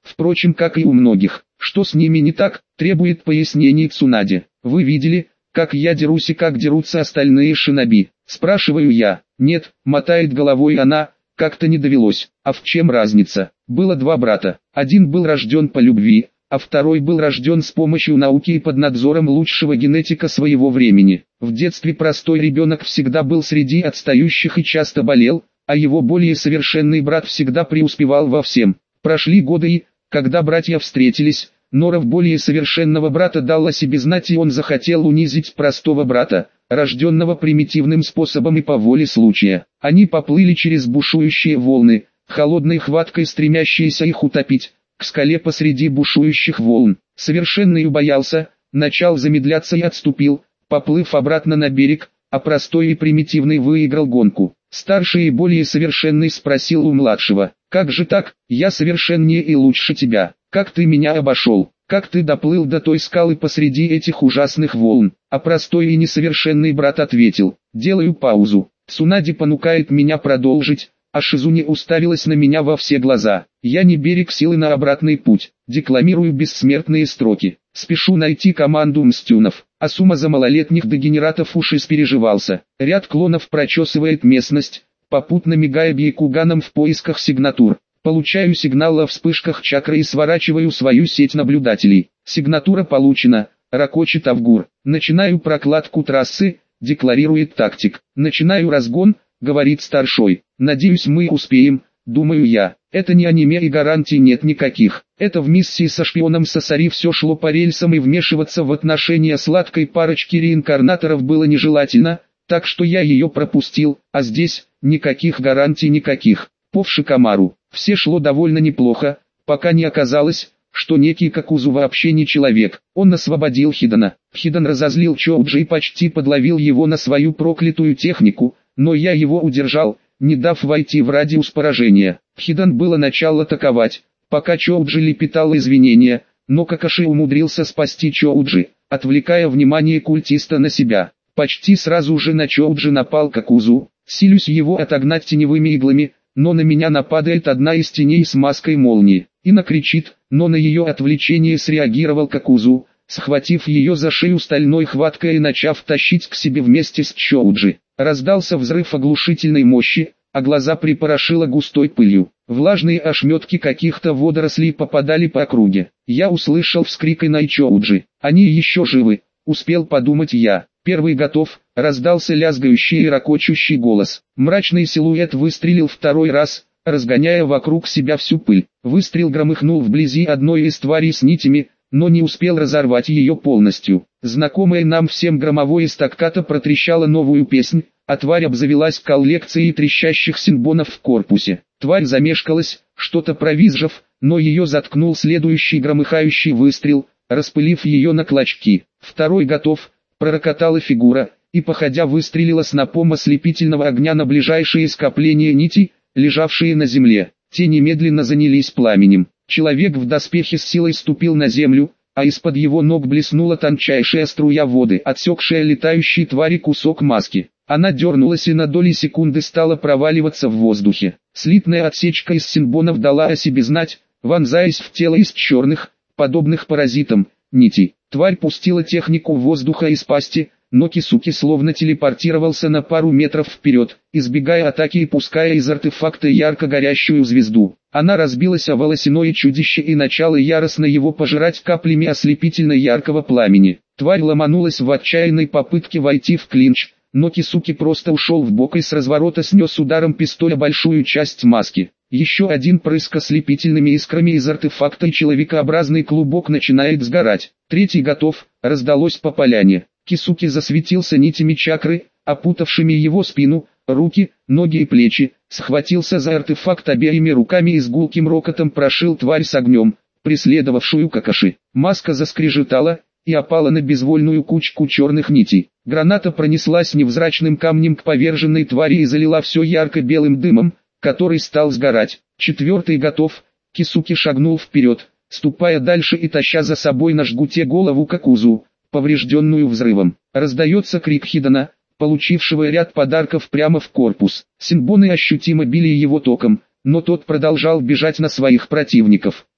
Speaker 1: Впрочем, как и у многих. Что с ними не так, требует пояснений Цунаде. Вы видели, как я дерусь и как дерутся остальные шиноби? Спрашиваю я. Нет, мотает головой она, как-то не довелось. А в чем разница? Было два брата. Один был рожден по любви, а второй был рожден с помощью науки и под надзором лучшего генетика своего времени. В детстве простой ребенок всегда был среди отстающих и часто болел, а его более совершенный брат всегда преуспевал во всем. Прошли годы и, когда братья встретились, норов более совершенного брата дал о себе знать, и он захотел унизить простого брата, рожденного примитивным способом и по воле случая. Они поплыли через бушующие волны, холодной хваткой стремящиеся их утопить, к скале посреди бушующих волн. Совершенный убоялся, начал замедляться и отступил, поплыв обратно на берег, а простой и примитивный выиграл гонку. Старший и более совершенный спросил у младшего: «Как же так, я совершеннее и лучше тебя, как ты меня обошел, как ты доплыл до той скалы посреди этих ужасных волн?» А простой и несовершенный брат ответил: «Делаю паузу. Цунаде понукает меня продолжить, а Шизуне уставилась на меня во все глаза. Я не берег силы на обратный путь, декламирую бессмертные строки. Спешу найти команду мстюнов». Асума за малолетних дегенератов уж испереживался. Ряд клонов прочесывает местность, попутно мигая бьякуганом в поисках сигнатур. Получаю сигнал о вспышках чакры и сворачиваю свою сеть наблюдателей. Сигнатура получена, ракочет Авгур. Начинаю прокладку трассы, декларирует тактик. Начинаю разгон, говорит старшой. Надеюсь, мы успеем, думаю я. Это не аниме и гарантий нет никаких. Это в миссии со шпионом Сасари все шло по рельсам, и вмешиваться в отношения сладкой парочки реинкарнаторов было нежелательно, так что я ее пропустил, а здесь никаких гарантий никаких. По Шикамару все шло довольно неплохо, пока не оказалось, что некий Какузу вообще не человек. Он освободил Хидана. Хидан разозлил Чоуджи и почти подловил его на свою проклятую технику, но я его удержал, не дав войти в радиус поражения. Хидан было начал атаковать, пока Чоуджи лепетал извинения, но Какаши умудрился спасти Чоуджи, отвлекая внимание культиста на себя. Почти сразу же на Чоуджи напал Какузу, силюсь его отогнать теневыми иглами, но на меня нападает одна из теней с маской молнии. Ина кричит, но на ее отвлечение среагировал Какузу, схватив ее за шею стальной хваткой и начав тащить к себе вместе с Чоуджи. Раздался взрыв оглушительной мощи, а глаза припорошило густой пылью. Влажные ошметки каких-то водорослей попадали по округе. Я услышал вскрик Ина и Чоуджи. Они еще живы, успел подумать я. Первый готов, раздался лязгающий и ракочущий голос. Мрачный силуэт выстрелил второй раз, разгоняя вокруг себя всю пыль. Выстрел громыхнул вблизи одной из тварей с нитями, но не успел разорвать ее полностью. Знакомая нам всем громовое стаккато протрещала новую песнь, а тварь обзавелась коллекцией трещащих синбонов в корпусе. Тварь замешкалась, что-то провизжав, но ее заткнул следующий громыхающий выстрел, распылив ее на клочки. Второй готов, пророкотала фигура, и походя выстрелила снопом ослепительного огня на ближайшие скопления нитей, лежавшие на земле. Те немедленно занялись пламенем. Человек в доспехе с силой ступил на землю, а из-под его ног блеснула тончайшая струя воды, отсекшая летающей твари кусок маски. Она дернулась и на доли секунды стала проваливаться в воздухе. Слитная отсечка из синбонов дала о себе знать, вонзаясь в тело из черных, подобных паразитам, нитей. Тварь пустила технику воздуха из пасти, но Кисуки словно телепортировался на пару метров вперед, избегая атаки и пуская из артефакта ярко горящую звезду. Она разбилась о волосяное чудище и начала яростно его пожирать каплями ослепительно яркого пламени. Тварь ломанулась в отчаянной попытке войти в клинч, но Кисуки просто ушел в бок и с разворота снес ударом пистоля большую часть маски. Еще один прыск ослепительными искрами из артефакта, и человекообразный клубок начинает сгорать. Третий готов, раздалось по поляне. Кисуки засветился нитями чакры, опутавшими его спину, руки, ноги и плечи, схватился за артефакт обеими руками и с гулким рокотом прошил тварь с огнем, преследовавшую Какаши. Маска заскрежетала и опала на безвольную кучку черных нитей. Граната пронеслась невзрачным камнем к поверженной твари и залила все ярко-белым дымом, который стал сгорать. Четвертый готов, Кисуки шагнул вперед, ступая дальше и таща за собой на жгуте голову Какузу, поврежденную взрывом. Раздается крик Хидана, получившего ряд подарков прямо в корпус. Синбоны ощутимо били его током, но тот продолжал бежать на своих противников.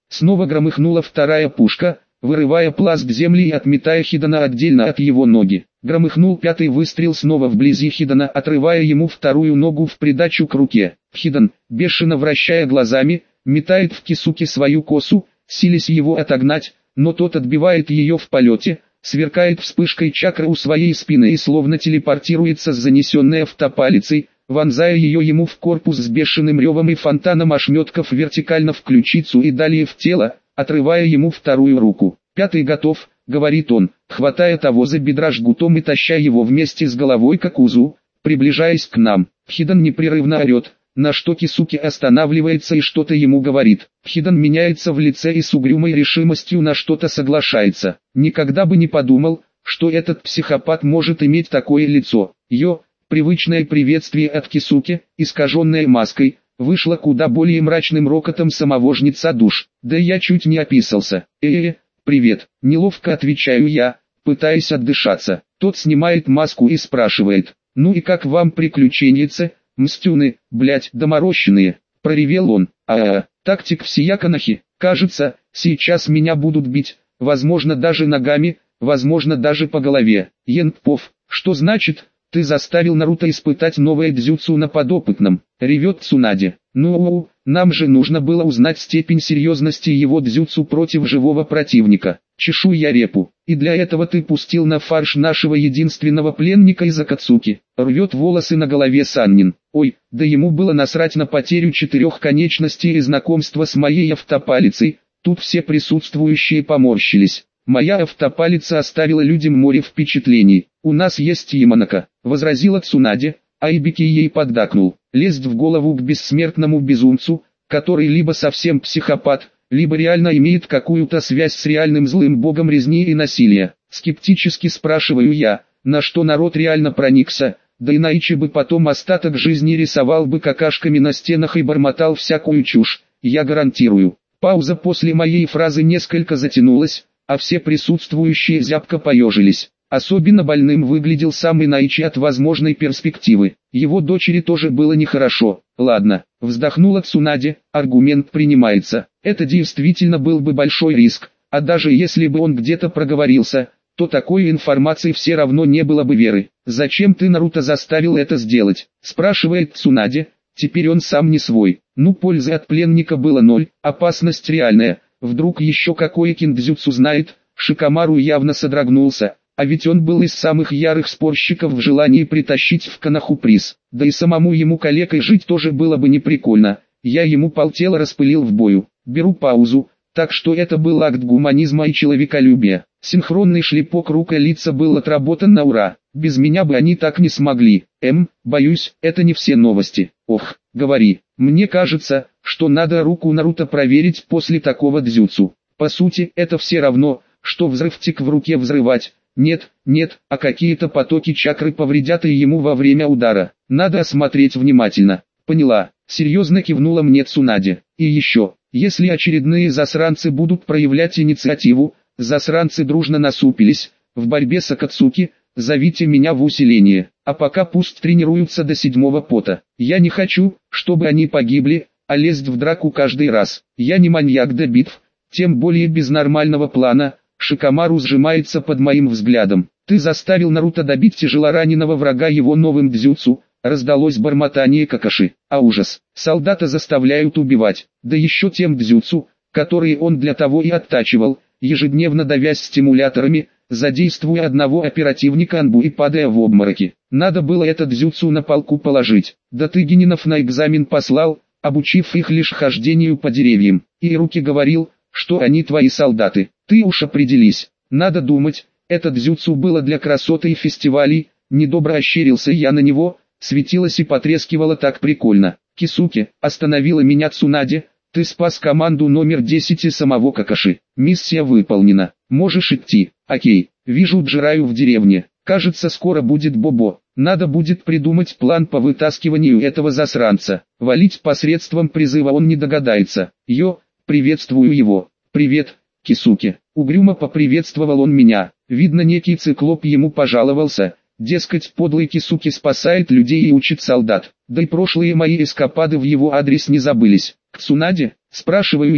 Speaker 1: Снова громыхнула вторая пушка, вырывая пласт земли и отметая Хидана отдельно от его ноги. Громыхнул пятый выстрел снова вблизи Хидана, отрывая ему вторую ногу в придачу к руке. Хидан, бешено вращая глазами, метает в Кисуке свою косу, силясь его отогнать, но тот отбивает ее в полете, сверкает вспышкой чакры у своей спины и словно телепортируется с занесенной автопалицей, вонзая ее ему в корпус с бешеным ревом и фонтаном ошметков вертикально в ключицу и далее в тело, отрывая ему вторую руку. «Пятый готов», — говорит он, хватая того за бедра жгутом и таща его вместе с головой к Акузу, приближаясь к нам. Хидан непрерывно орет, на что Кисуке останавливается и что-то ему говорит. Хидан меняется в лице и с угрюмой решимостью на что-то соглашается. Никогда бы не подумал, что этот психопат может иметь такое лицо. Йо, привычное приветствие от Кисуке, искаженное маской, вышло куда более мрачным рокотом самого жнеца душ. Да я чуть не описался. Э-э, привет, неловко отвечаю я, пытаясь отдышаться. Тот снимает маску и спрашивает, ну и как вам приключенницы? Мстюны, блять, доморощенные, проревел он. А-а, тактик всея канахи, кажется, сейчас меня будут бить, возможно даже ногами, возможно даже по голове. Янпов, что значит, ты заставил Наруто испытать новое дзюцу на подопытном, ревет Цунаде. Ну, нам же нужно было узнать степень серьезности его дзюцу против живого противника. Чешу я репу, и для этого ты пустил на фарш нашего единственного пленника из Акацуки. Рвет волосы на голове Саннин. Ой, да ему было насрать на потерю четырех конечностей и знакомство с моей автопалицей. Тут все присутствующие поморщились. Моя автопалица оставила людям море впечатлений. У нас есть Яманака, возразила Цунаде, а Ибики ей поддакнул. Лезть в голову к бессмертному безумцу, который либо совсем психопат, либо реально имеет какую-то связь с реальным злым богом резни и насилия. Скептически спрашиваю я, на что народ реально проникся, да иначе бы потом остаток жизни рисовал бы какашками на стенах и бормотал всякую чушь, я гарантирую. Пауза после моей фразы несколько затянулась, а все присутствующие зябко поежились. Особенно больным выглядел сам Инайчи от возможной перспективы. Его дочери тоже было нехорошо. Ладно, вздохнула Цунаде, аргумент принимается. Это действительно был бы большой риск, а даже если бы он где-то проговорился, то такой информации все равно не было бы веры. «Зачем ты Наруто заставил это сделать?» – спрашивает Цунаде. Теперь он сам не свой. Ну, пользы от пленника было ноль, опасность реальная. Вдруг еще какое киндзюцу знает? Шикамару явно содрогнулся. А ведь он был из самых ярых спорщиков в желании притащить в Канаху приз. Да и самому ему калекой жить тоже было бы не прикольно. Я ему полтела распылил в бою. Беру паузу. Так что это был акт гуманизма и человеколюбия. Синхронный шлепок рук и лица был отработан на ура. Без меня бы они так не смогли. Эм, боюсь, это не все новости. Ох, говори. Мне кажется, что надо руку Наруто проверить после такого дзюцу. По сути, это все равно, что взрывтик в руке взрывать. Нет, нет, а какие-то потоки чакры повредят и ему во время удара. Надо осмотреть внимательно. Поняла, серьезно кивнула мне Цунаде. И еще, если очередные засранцы будут проявлять инициативу, засранцы дружно насупились, в борьбе с Акацуки, зовите меня в усиление. А пока пусть тренируются до седьмого пота. Я не хочу, чтобы они погибли, а лезть в драку каждый раз. Я не маньяк до битв, тем более без нормального плана. Шикамару сжимается под моим взглядом. Ты заставил Наруто добить тяжелораненого врага его новым дзюцу. Раздалось бормотание Какаши. А ужас, солдата заставляют убивать. Да еще тем дзюцу, которые он для того и оттачивал, ежедневно давясь стимуляторами, задействуя одного оперативника Анбу и падая в обмороки. Надо было это дзюцу на полку положить. Да ты генинов на экзамен послал, обучив их лишь хождению по деревьям. И руки говорил, что они твои солдаты. Ты уж определись. Надо думать, это дзюцу было для красоты и фестивалей. Недобро ощерился я на него, светилось и потрескивало так прикольно. Кисуке, остановила меня Цунаде. Ты спас команду номер десять и самого Какаши. Миссия выполнена. Можешь идти. Окей, вижу Джираю в деревне. Кажется, скоро будет Бобо. Надо будет придумать план по вытаскиванию этого засранца. Валить посредством призыва он не догадается. Йо, приветствую его. Привет, Кисуке. Угрюмо поприветствовал он меня. Видно, некий циклоп ему пожаловался. Дескать, подлый Кисуке спасает людей и учит солдат. Да и прошлые мои эскапады в его адрес не забылись. К Цунаде, спрашиваю его.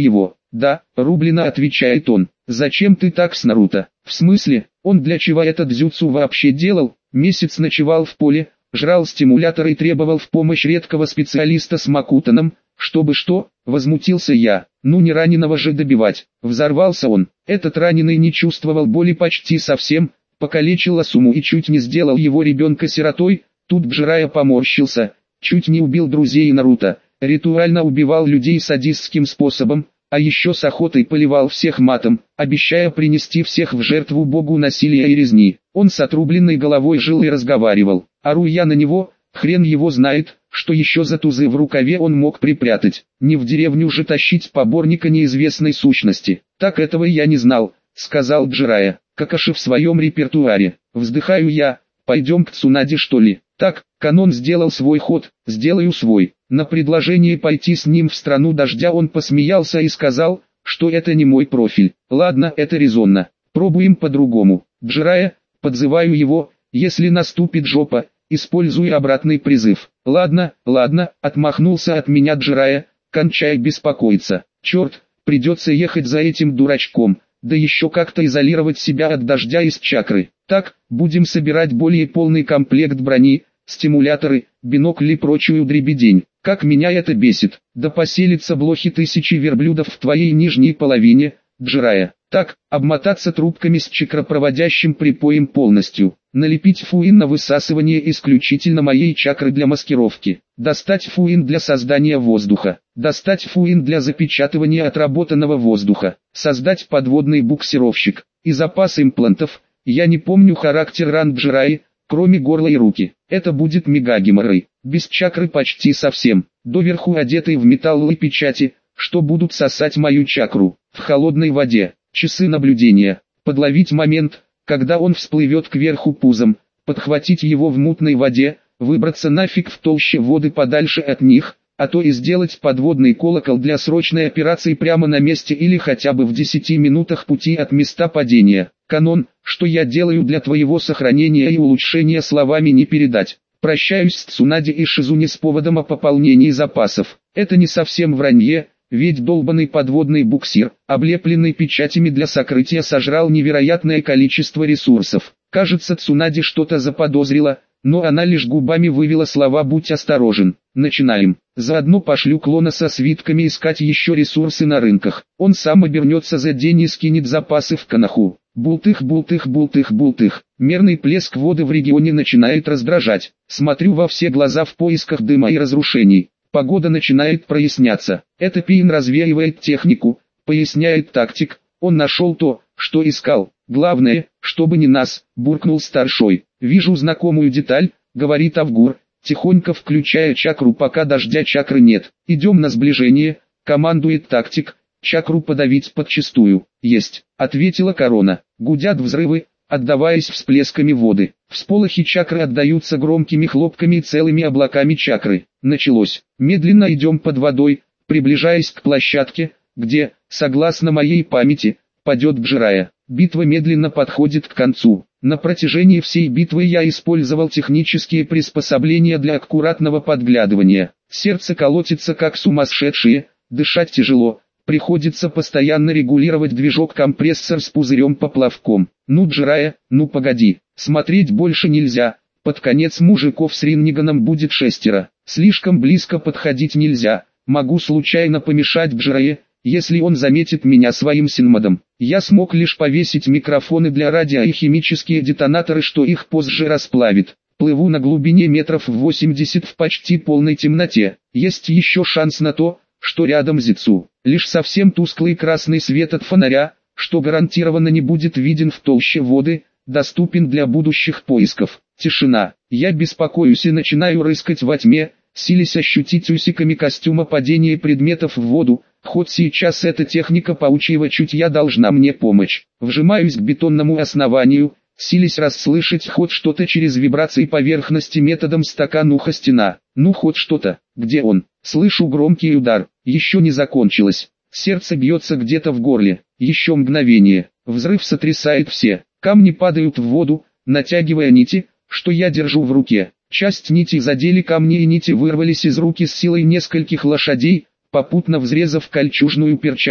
Speaker 1: Да, рублено, отвечает он. Зачем ты так с Наруто? В смысле, он для чего этот дзюцу вообще делал? Месяц ночевал в поле, жрал стимулятор и требовал в помощь редкого специалиста с Макутаном, чтобы что? Возмутился я. Ну не раненого же добивать. Взорвался он. Этот раненый не чувствовал боли почти совсем, покалечил Асуму и чуть не сделал его ребенка сиротой. Тут Джирайя поморщился, чуть не убил друзей Наруто, ритуально убивал людей садистским способом, а еще с охотой поливал всех матом, обещая принести всех в жертву богу насилия и резни. Он с отрубленной головой жил и разговаривал. Ору я на него, хрен его знает, что еще за тузы в рукаве он мог припрятать. Не в деревню же тащить поборника неизвестной сущности. Так этого я не знал, сказал Джирайя. Какаши в своем репертуаре. Вздыхаю я, пойдем к Цунаде что ли? Так, Канон сделал свой ход, сделаю свой. На предложение пойти с ним в страну дождя он посмеялся и сказал, что это не мой профиль. Ладно, это резонно. Пробуем по-другому. Джирайя, подзываю его, если наступит жопа, используй обратный призыв. Ладно, ладно, отмахнулся от меня Джирайя, кончай беспокоиться. Черт, придется ехать за этим дурачком, да еще как-то изолировать себя от дождя из чакры. Так, будем собирать более полный комплект брони, стимуляторы, бинокли и прочую дребедень. Как меня это бесит. Да поселится блохи тысячи верблюдов в твоей нижней половине, Джирайя. Так, обмотаться трубками с чакропроводящим припоем полностью. Налепить фуин на высасывание исключительно моей чакры для маскировки. Достать фуин для создания воздуха. Достать фуин для запечатывания отработанного воздуха. Создать подводный буксировщик. И запас имплантов. Я не помню характер ран Джирайи, кроме горла и руки. Это будет мегагеморрой. Без чакры почти совсем. Доверху одетый в металл и печати, что будут сосать мою чакру. В холодной воде. Часы наблюдения. Подловить момент, когда он всплывет кверху пузом. Подхватить его в мутной воде, выбраться нафиг в толще воды подальше от них, а то и сделать подводный колокол для срочной операции прямо на месте или хотя бы в десяти минутах пути от места падения. Канон, что я делаю для твоего сохранения и улучшения словами не передать. Прощаюсь с Цунаде и Шизуне с поводом о пополнении запасов. Это не совсем вранье, ведь долбанный подводный буксир, облепленный печатями для сокрытия, сожрал невероятное количество ресурсов. Кажется, Цунаде что-то заподозрила, но она лишь губами вывела слова «будь осторожен». Начинаем. Заодно пошлю клона со свитками искать еще ресурсы на рынках. Он сам обернется за день и скинет запасы в Канаху. Бултых, бултых, бултых, бултых. Мерный плеск воды в регионе начинает раздражать. Смотрю во все глаза в поисках дыма и разрушений. Погода начинает проясняться. Это Пиин развеивает технику, поясняет тактик. Он нашел то, что искал. Главное, чтобы не нас, буркнул старшой. Вижу знакомую деталь, говорит Авгур, тихонько включая чакру, пока дождя чакры нет. Идем на сближение, командует тактик. Чакру подавить подчистую. Есть, ответила Корона. Гудят взрывы, отдаваясь всплесками воды. Всполохи чакры отдаются громкими хлопками и целыми облаками чакры. Началось. Медленно идем под водой, приближаясь к площадке, где, согласно моей памяти, падет Джирайя. Битва медленно подходит к концу. На протяжении всей битвы я использовал технические приспособления для аккуратного подглядывания. Сердце колотится как сумасшедшее, дышать тяжело. Приходится постоянно регулировать движок-компрессор с пузырем-поплавком. Ну Джирайя, ну погоди, смотреть больше нельзя. Под конец мужиков с Ринниганом будет шестеро. Слишком близко подходить нельзя. Могу случайно помешать Джирайе, если он заметит меня своим синмодом. Я смог лишь повесить микрофоны для радио и химические детонаторы, что их позже расплавит. Плыву на глубине метров восемьдесят в почти полной темноте. Есть еще шанс на то, что рядом Зицу. Лишь совсем тусклый красный свет от фонаря, что гарантированно не будет виден в толще воды, доступен для будущих поисков. Тишина. Я беспокоюсь и начинаю рыскать во тьме, силясь ощутить усиками костюма падение предметов в воду, хоть сейчас эта техника паучьего чутья должна мне помочь. Вжимаюсь к бетонному основанию, силясь расслышать хоть что-то через вибрации поверхности методом стакан-ухо-стена. Ну хоть что-то. Где он? Слышу громкий удар. Еще не закончилось. Сердце бьется где-то в горле. Еще мгновение. Взрыв сотрясает все. Камни падают в воду, натягивая нити, что я держу в руке. Часть нитей задели камни и нити вырвались из руки с силой нескольких лошадей, попутно взрезав кольчужную перчатку.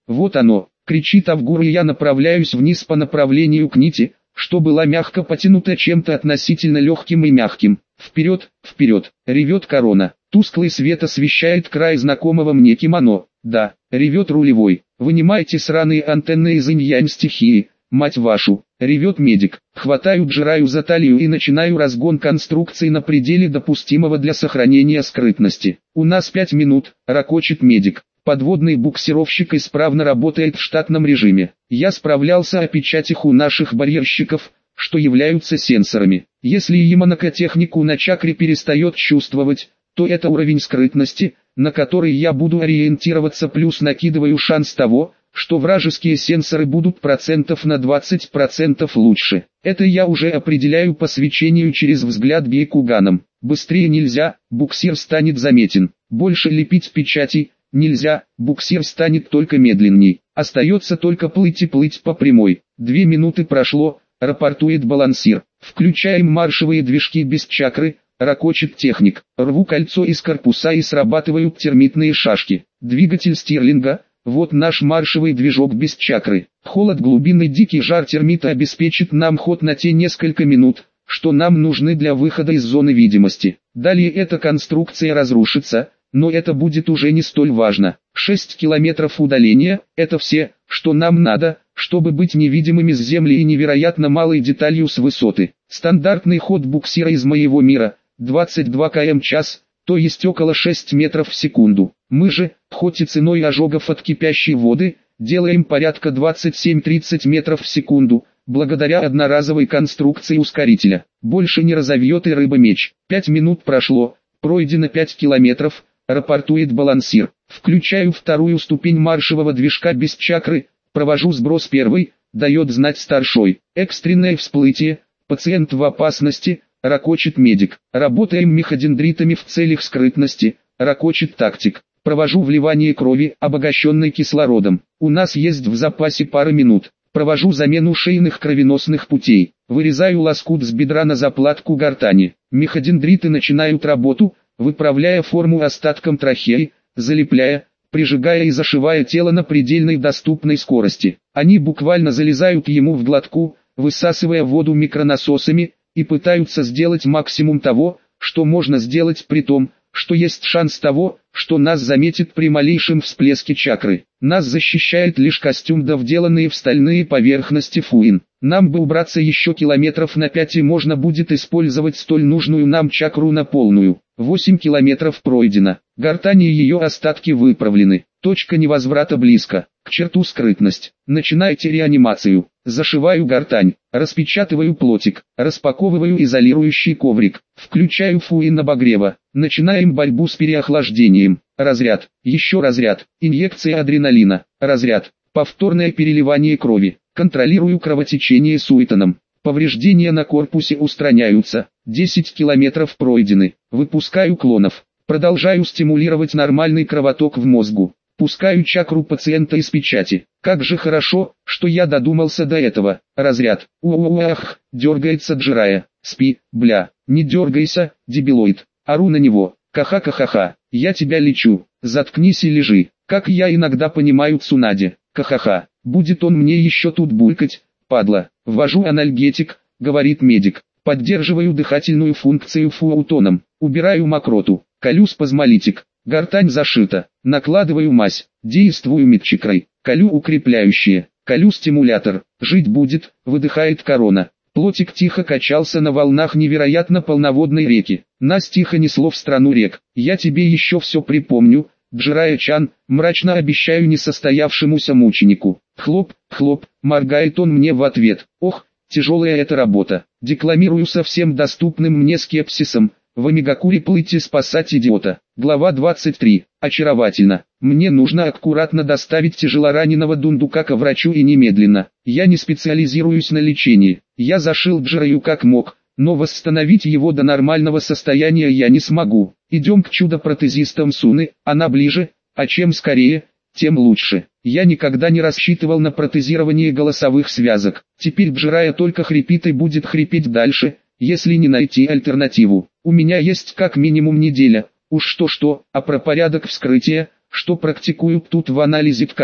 Speaker 1: Вот оно, кричит Авгур, и я направляюсь вниз по направлению к нити, что была мягко потянута чем-то относительно легким и мягким. Вперед, вперед, ревет корона. Тусклый свет освещает край знакомого мне кимоно. Да, ревет рулевой. Вынимайте сраные антенны из инь-янь стихии, мать вашу. Ревет медик. Хватаю Джираю за талию и начинаю разгон конструкции на пределе допустимого для сохранения скрытности. У нас пять минут, ракочет медик. Подводный буксировщик исправно работает в штатном режиме. Я справлялся о печатях у наших барьерщиков, что являются сенсорами. Если ямонокотехнику на чакре перестает чувствовать, то это уровень скрытности, на который я буду ориентироваться, плюс накидываю шанс того, что вражеские сенсоры будут процентов на двадцать процентов лучше. Это я уже определяю по свечению через взгляд Бейкуганом. Быстрее нельзя, буксир станет заметен. Больше лепить печати нельзя, буксир станет только медленней. Остается только плыть и плыть по прямой. Две минуты прошло, рапортует балансир. Включаем маршевые движки без чакры, ракочет техник. Рву кольцо из корпуса и срабатывают термитные шашки. Двигатель Стирлинга. Вот наш маршевый движок без чакры. Холод глубины, дикий жар термита обеспечит нам ход на те несколько минут, что нам нужны для выхода из зоны видимости. Далее эта конструкция разрушится, но это будет уже не столь важно. шесть километров удаления – это все, что нам надо, чтобы быть невидимыми с земли и невероятно малой деталью с высоты. Стандартный ход буксира из моего мира – двадцать два километра в час, то есть около шести метров в секунду. Мы же, хоть и ценой ожогов от кипящей воды, делаем порядка двадцать семь-тридцать метров в секунду, благодаря одноразовой конструкции ускорителя. Больше не разовьет и рыба меч. Пять минут прошло, пройдено пять километров, рапортует балансир. Включаю вторую ступень маршевого движка без чакры, провожу сброс первый, дает знать старшой. Экстренное всплытие, пациент в опасности, ракочет медик. Работаем меходендритами в целях скрытности, ракочет тактик. Провожу вливание крови, обогащенной кислородом. У нас есть в запасе пара минут. Провожу замену шейных кровеносных путей. Вырезаю лоскут с бедра на заплатку гортани. Меходендриты начинают работу, выправляя форму остатком трахеи, залепляя, прижигая и зашивая тело на предельной доступной скорости. Они буквально залезают ему в глотку, высасывая воду микронасосами, и пытаются сделать максимум того, что можно сделать при том, что есть шанс того, что нас заметит при малейшем всплеске чакры. Нас защищает лишь костюм да вделанные в стальные поверхности фуин. Нам бы убраться еще километров на пять и можно будет использовать столь нужную нам чакру на полную. восемь километров пройдено. Гортани и ее остатки выправлены. Точка невозврата близко. К черту скрытность. Начинайте реанимацию. Зашиваю гортань. Распечатываю плотик. Распаковываю изолирующий коврик. Включаю фуин обогрева. Начинаем борьбу с переохлаждением. Разряд. Еще разряд. Инъекция адреналина. Разряд. Повторное переливание крови. Контролирую кровотечение суэтоном. Повреждения на корпусе устраняются. десять километров пройдены. Выпускаю клонов. Продолжаю стимулировать нормальный кровоток в мозгу. Пускаю чакру пациента из печати. Как же хорошо, что я додумался до этого. Разряд. Уах, дергается Джирая. Спи, бля. Не дергайся, дебилоид. Ору на него. Ха-ха-ха-ха. Я тебя лечу. Заткнись и лежи. Как я иногда понимаю Цунаде. Ха-ха-ха. Будет он мне еще тут булькать, падла. Ввожу анальгетик, говорит медик. Поддерживаю дыхательную функцию фуаутоном. Убираю мокроту. Колю спазмолитик. Гортань зашита. Накладываю мазь. Действую медчикрай. Колю укрепляющее. Колю стимулятор. Жить будет, выдыхает корона. Плотик тихо качался на волнах невероятно полноводной реки. Нас тихо несло в страну рек. Я тебе еще все припомню, Джирая-чан, мрачно обещаю несостоявшемуся мученику. Хлоп, хлоп, моргает он мне в ответ. Ох, тяжелая эта работа. Декламирую со всем доступным мне скепсисом. В Омегакуре плыть и спасать идиота. Глава двадцать три. Очаровательно. Мне нужно аккуратно доставить тяжелораненого дундука к врачу и немедленно. Я не специализируюсь на лечении. Я зашил Джираю как мог, но восстановить его до нормального состояния я не смогу. Идем к чудо-протезистам Суны, она ближе, а чем скорее, тем лучше. Я никогда не рассчитывал на протезирование голосовых связок. Теперь Джирая только хрипит и будет хрипеть дальше, если не найти альтернативу. У меня есть как минимум неделя, уж что-что, а про порядок вскрытия, что практикуют тут в анализе тканей,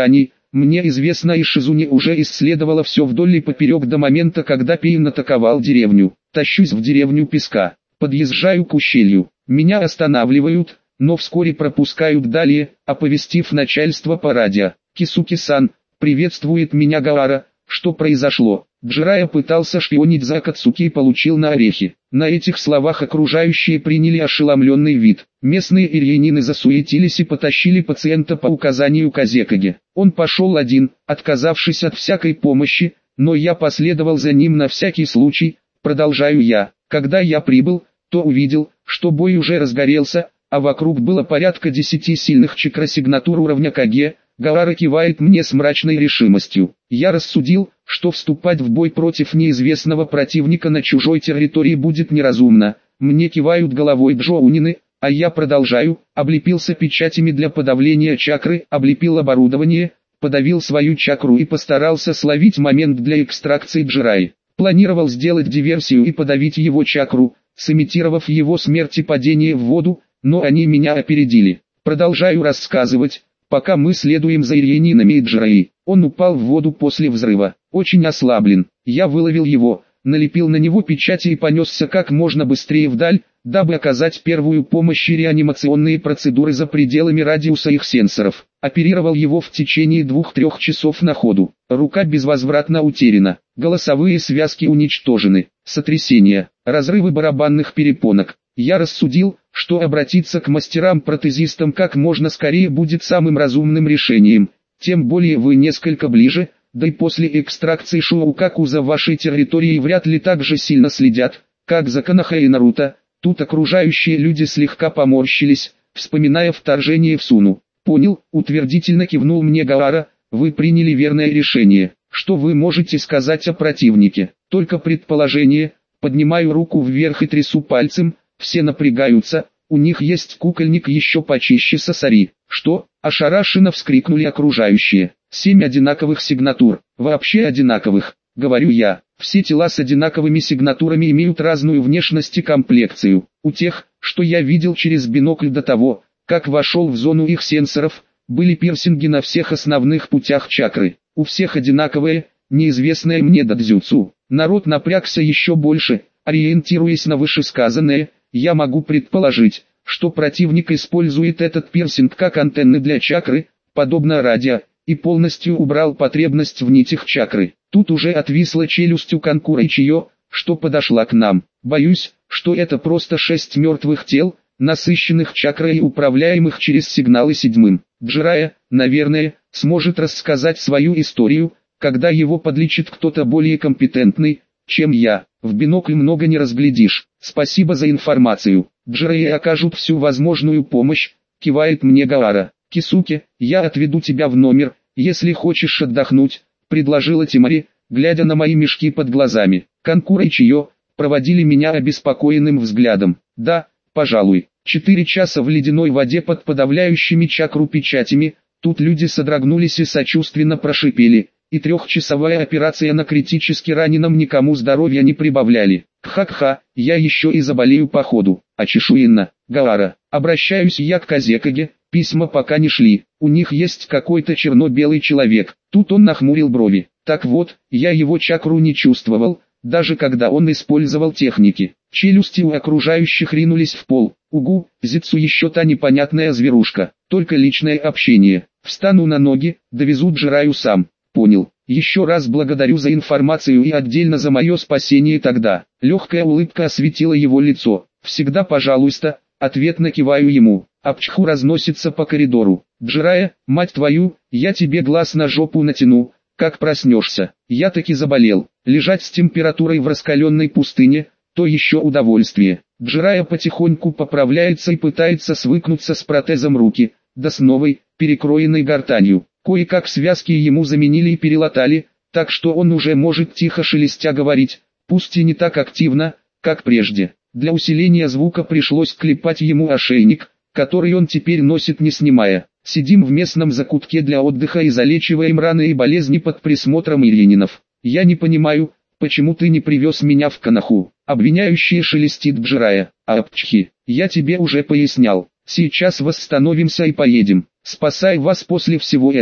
Speaker 1: Мне известно, и Шизуни уже исследовала все вдоль и поперек до момента, когда Пейн атаковал деревню. Тащусь в деревню песка, подъезжаю к ущелью. Меня останавливают, но вскоре пропускают далее, оповестив начальство по радио. «Кисуки-сан, приветствует меня Гаара. Что произошло?» Джирайя пытался шпионить за Акацуки и получил на орехи. На этих словах окружающие приняли ошеломленный вид. Местные ирьянины засуетились и потащили пациента по указанию Казекаги. Он пошел один, отказавшись от всякой помощи, но я последовал за ним на всякий случай. Продолжаю я. Когда я прибыл, то увидел, что бой уже разгорелся, а вокруг было порядка десяти сильных чакросигнатур уровня Каге. Гаара кивает мне с мрачной решимостью. Я рассудил, что вступать в бой против неизвестного противника на чужой территории будет неразумно. Мне кивают головой джоунины, а я продолжаю. Облепился печатями для подавления чакры, облепил оборудование, подавил свою чакру и постарался словить момент для экстракции Джирайи. Планировал сделать диверсию и подавить его чакру, сымитировав его смерть и падение в воду, но они меня опередили. Продолжаю рассказывать. Пока мы следуем за ирьянинами и Джирайи, он упал в воду после взрыва, очень ослаблен. Я выловил его, налепил на него печати и понесся как можно быстрее вдаль, дабы оказать первую помощь и реанимационные процедуры за пределами радиуса их сенсоров. Оперировал его в течение двух-трех часов на ходу. Рука безвозвратно утеряна, голосовые связки уничтожены, сотрясения, разрывы барабанных перепонок. Я рассудил, что обратиться к мастерам-протезистам как можно скорее будет самым разумным решением, тем более вы несколько ближе, да и после экстракции Шоукаку за вашей территорией вряд ли так же сильно следят, как за Коноха и Наруто. Тут окружающие люди слегка поморщились, вспоминая вторжение в Суну. «Понял», утвердительно кивнул мне Гаара, «вы приняли верное решение. Что вы можете сказать о противнике?» «Только предположение». Поднимаю руку вверх и трясу пальцем. Все напрягаются, у них есть кукольник еще почище Сасари. «Что?» – ошарашенно вскрикнули окружающие. «Семь одинаковых сигнатур, вообще одинаковых», – говорю я. Все тела с одинаковыми сигнатурами имеют разную внешность и комплекцию. У тех, что я видел через бинокль до того, как вошел в зону их сенсоров, были пирсинги на всех основных путях чакры. У всех одинаковые, неизвестное мне дадзюцу. Народ напрягся еще больше, ориентируясь на вышесказанное. Я могу предположить, что противник использует этот пирсинг как антенны для чакры, подобно радио, и полностью убрал потребность в нитях чакры. Тут уже отвисла челюсть у Канкура Ичио, что подошла к нам. Боюсь, что это просто шесть мертвых тел, насыщенных чакрой и управляемых через сигналы седьмым. Джирайя, наверное, сможет рассказать свою историю, когда его подлечит кто-то более компетентный, чем я. В бинокль много не разглядишь. Спасибо за информацию. Джирайи окажут всю возможную помощь, кивает мне Гаара. «Кисуки, я отведу тебя в номер, если хочешь отдохнуть», предложила Тимари, глядя на мои мешки под глазами. Канкура и Чио проводили меня обеспокоенным взглядом. «Да, пожалуй». Четыре часа в ледяной воде под подавляющими чакру печатями, тут люди содрогнулись и сочувственно прошипели. И трехчасовая операция на критически раненом никому здоровья не прибавляли. Кха-кха, я еще и заболею по ходу. А чешуинно, Гаара, обращаюсь я к Казекаге, письма пока не шли. У них есть какой-то черно-белый человек. Тут он нахмурил брови. Так вот, я его чакру не чувствовал, даже когда он использовал техники. Челюсти у окружающих ринулись в пол. Угу, Зицу еще та непонятная зверушка. Только личное общение. Встану на ноги, довезу Джирайю сам. Понял. Еще раз благодарю за информацию и отдельно за мое спасение тогда. Легкая улыбка осветила его лицо. Всегда пожалуйста, ответно киваю ему. Апчху разносится по коридору. Джирайя, мать твою, я тебе глаз на жопу натяну, как проснешься. Я таки заболел. Лежать с температурой в раскаленной пустыне, то еще удовольствие. Джирайя потихоньку поправляется и пытается свыкнуться с протезом руки, да с новой, перекроенной гортанью. Кое-как связки ему заменили и перелатали, так что он уже может тихо шелестя говорить, пусть и не так активно, как прежде. Для усиления звука пришлось клепать ему ошейник, который он теперь носит не снимая. Сидим в местном закутке для отдыха и залечиваем раны и болезни под присмотром ирьянинов. Я не понимаю, почему ты не привез меня в Коноху. Обвиняющий шелестит Джирайя. А апчхи, я тебе уже пояснял. Сейчас восстановимся и поедем. Спасай вас после всего этого.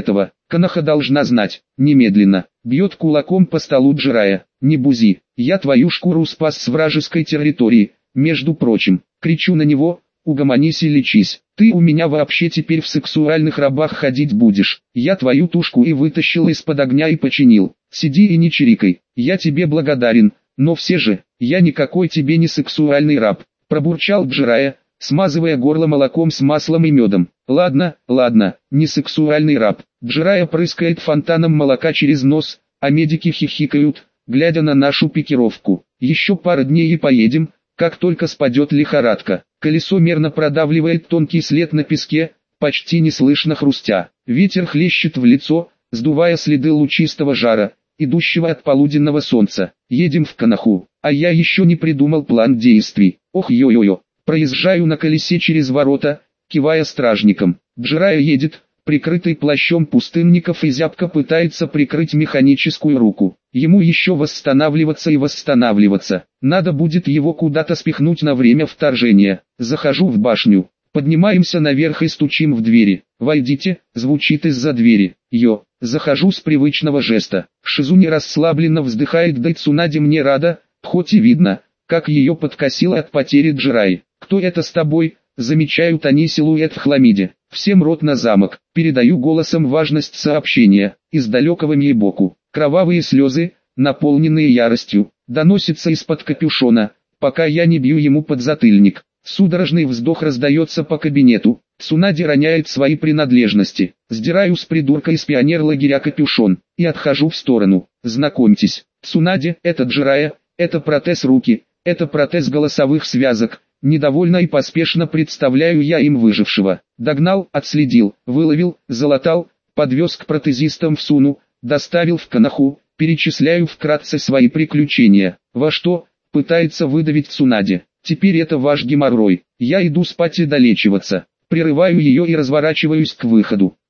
Speaker 1: Канаха должна знать. Немедленно. Бьет кулаком по столу Джирая. Не бузи. Я твою шкуру спас с вражеской территории. Между прочим. Кричу на него. Угомонись и лечись. Ты у меня вообще теперь в сексуальных рабах ходить будешь. Я твою тушку и вытащил из-под огня и починил. Сиди и не чирикай. Я тебе благодарен. Но все же, я никакой тебе не сексуальный раб. Пробурчал Джирая, смазывая горло молоком с маслом и медом. Ладно, ладно, не сексуальный раб. Джирая прыскает фонтаном молока через нос, а медики хихикают, глядя на нашу пикировку. Еще пара дней и поедем, как только спадет лихорадка. Колесо мерно продавливает тонкий след на песке, почти не слышно хрустя. Ветер хлещет в лицо, сдувая следы лучистого жара, идущего от полуденного солнца. Едем в Канаху, а я еще не придумал план действий. Ох ё-ё-ё, проезжаю на колесе через ворота, кивая стражникам. Джирая едет, прикрытый плащом пустынников, и зябко пытается прикрыть механическую руку. Ему еще восстанавливаться и восстанавливаться. Надо будет его куда-то спихнуть на время вторжения. Захожу в башню. Поднимаемся наверх и стучим в двери. «Войдите», звучит из-за двери. «Йо». Захожу с привычного жеста. Шизуни расслабленно вздыхает, да Цунаде мне рада, хоть и видно, как ее подкосило от потери Джираи. «Кто это с тобой?» Замечают они силуэт в хламиде. «Всем рот на замок». Передаю голосом важность сообщения. Из далекого Мьебоку. Кровавые слезы, наполненные яростью, доносятся из-под капюшона, пока я не бью ему подзатыльник. Судорожный вздох раздается по кабинету. Цунаде роняет свои принадлежности. Сдираю с придурка из пионер-лагеря капюшон и отхожу в сторону. Знакомьтесь, Цунаде, это Джирая, это протез руки, это протез голосовых связок. Недовольно и поспешно представляю я им выжившего. Догнал, отследил, выловил, залатал, подвез к протезистам в Суну, доставил в Канаху, перечисляю вкратце свои приключения. Во что пытается выдавить Цунаде. Теперь это ваш геморрой. Я иду спать и долечиваться. Прерываю ее и разворачиваюсь к выходу.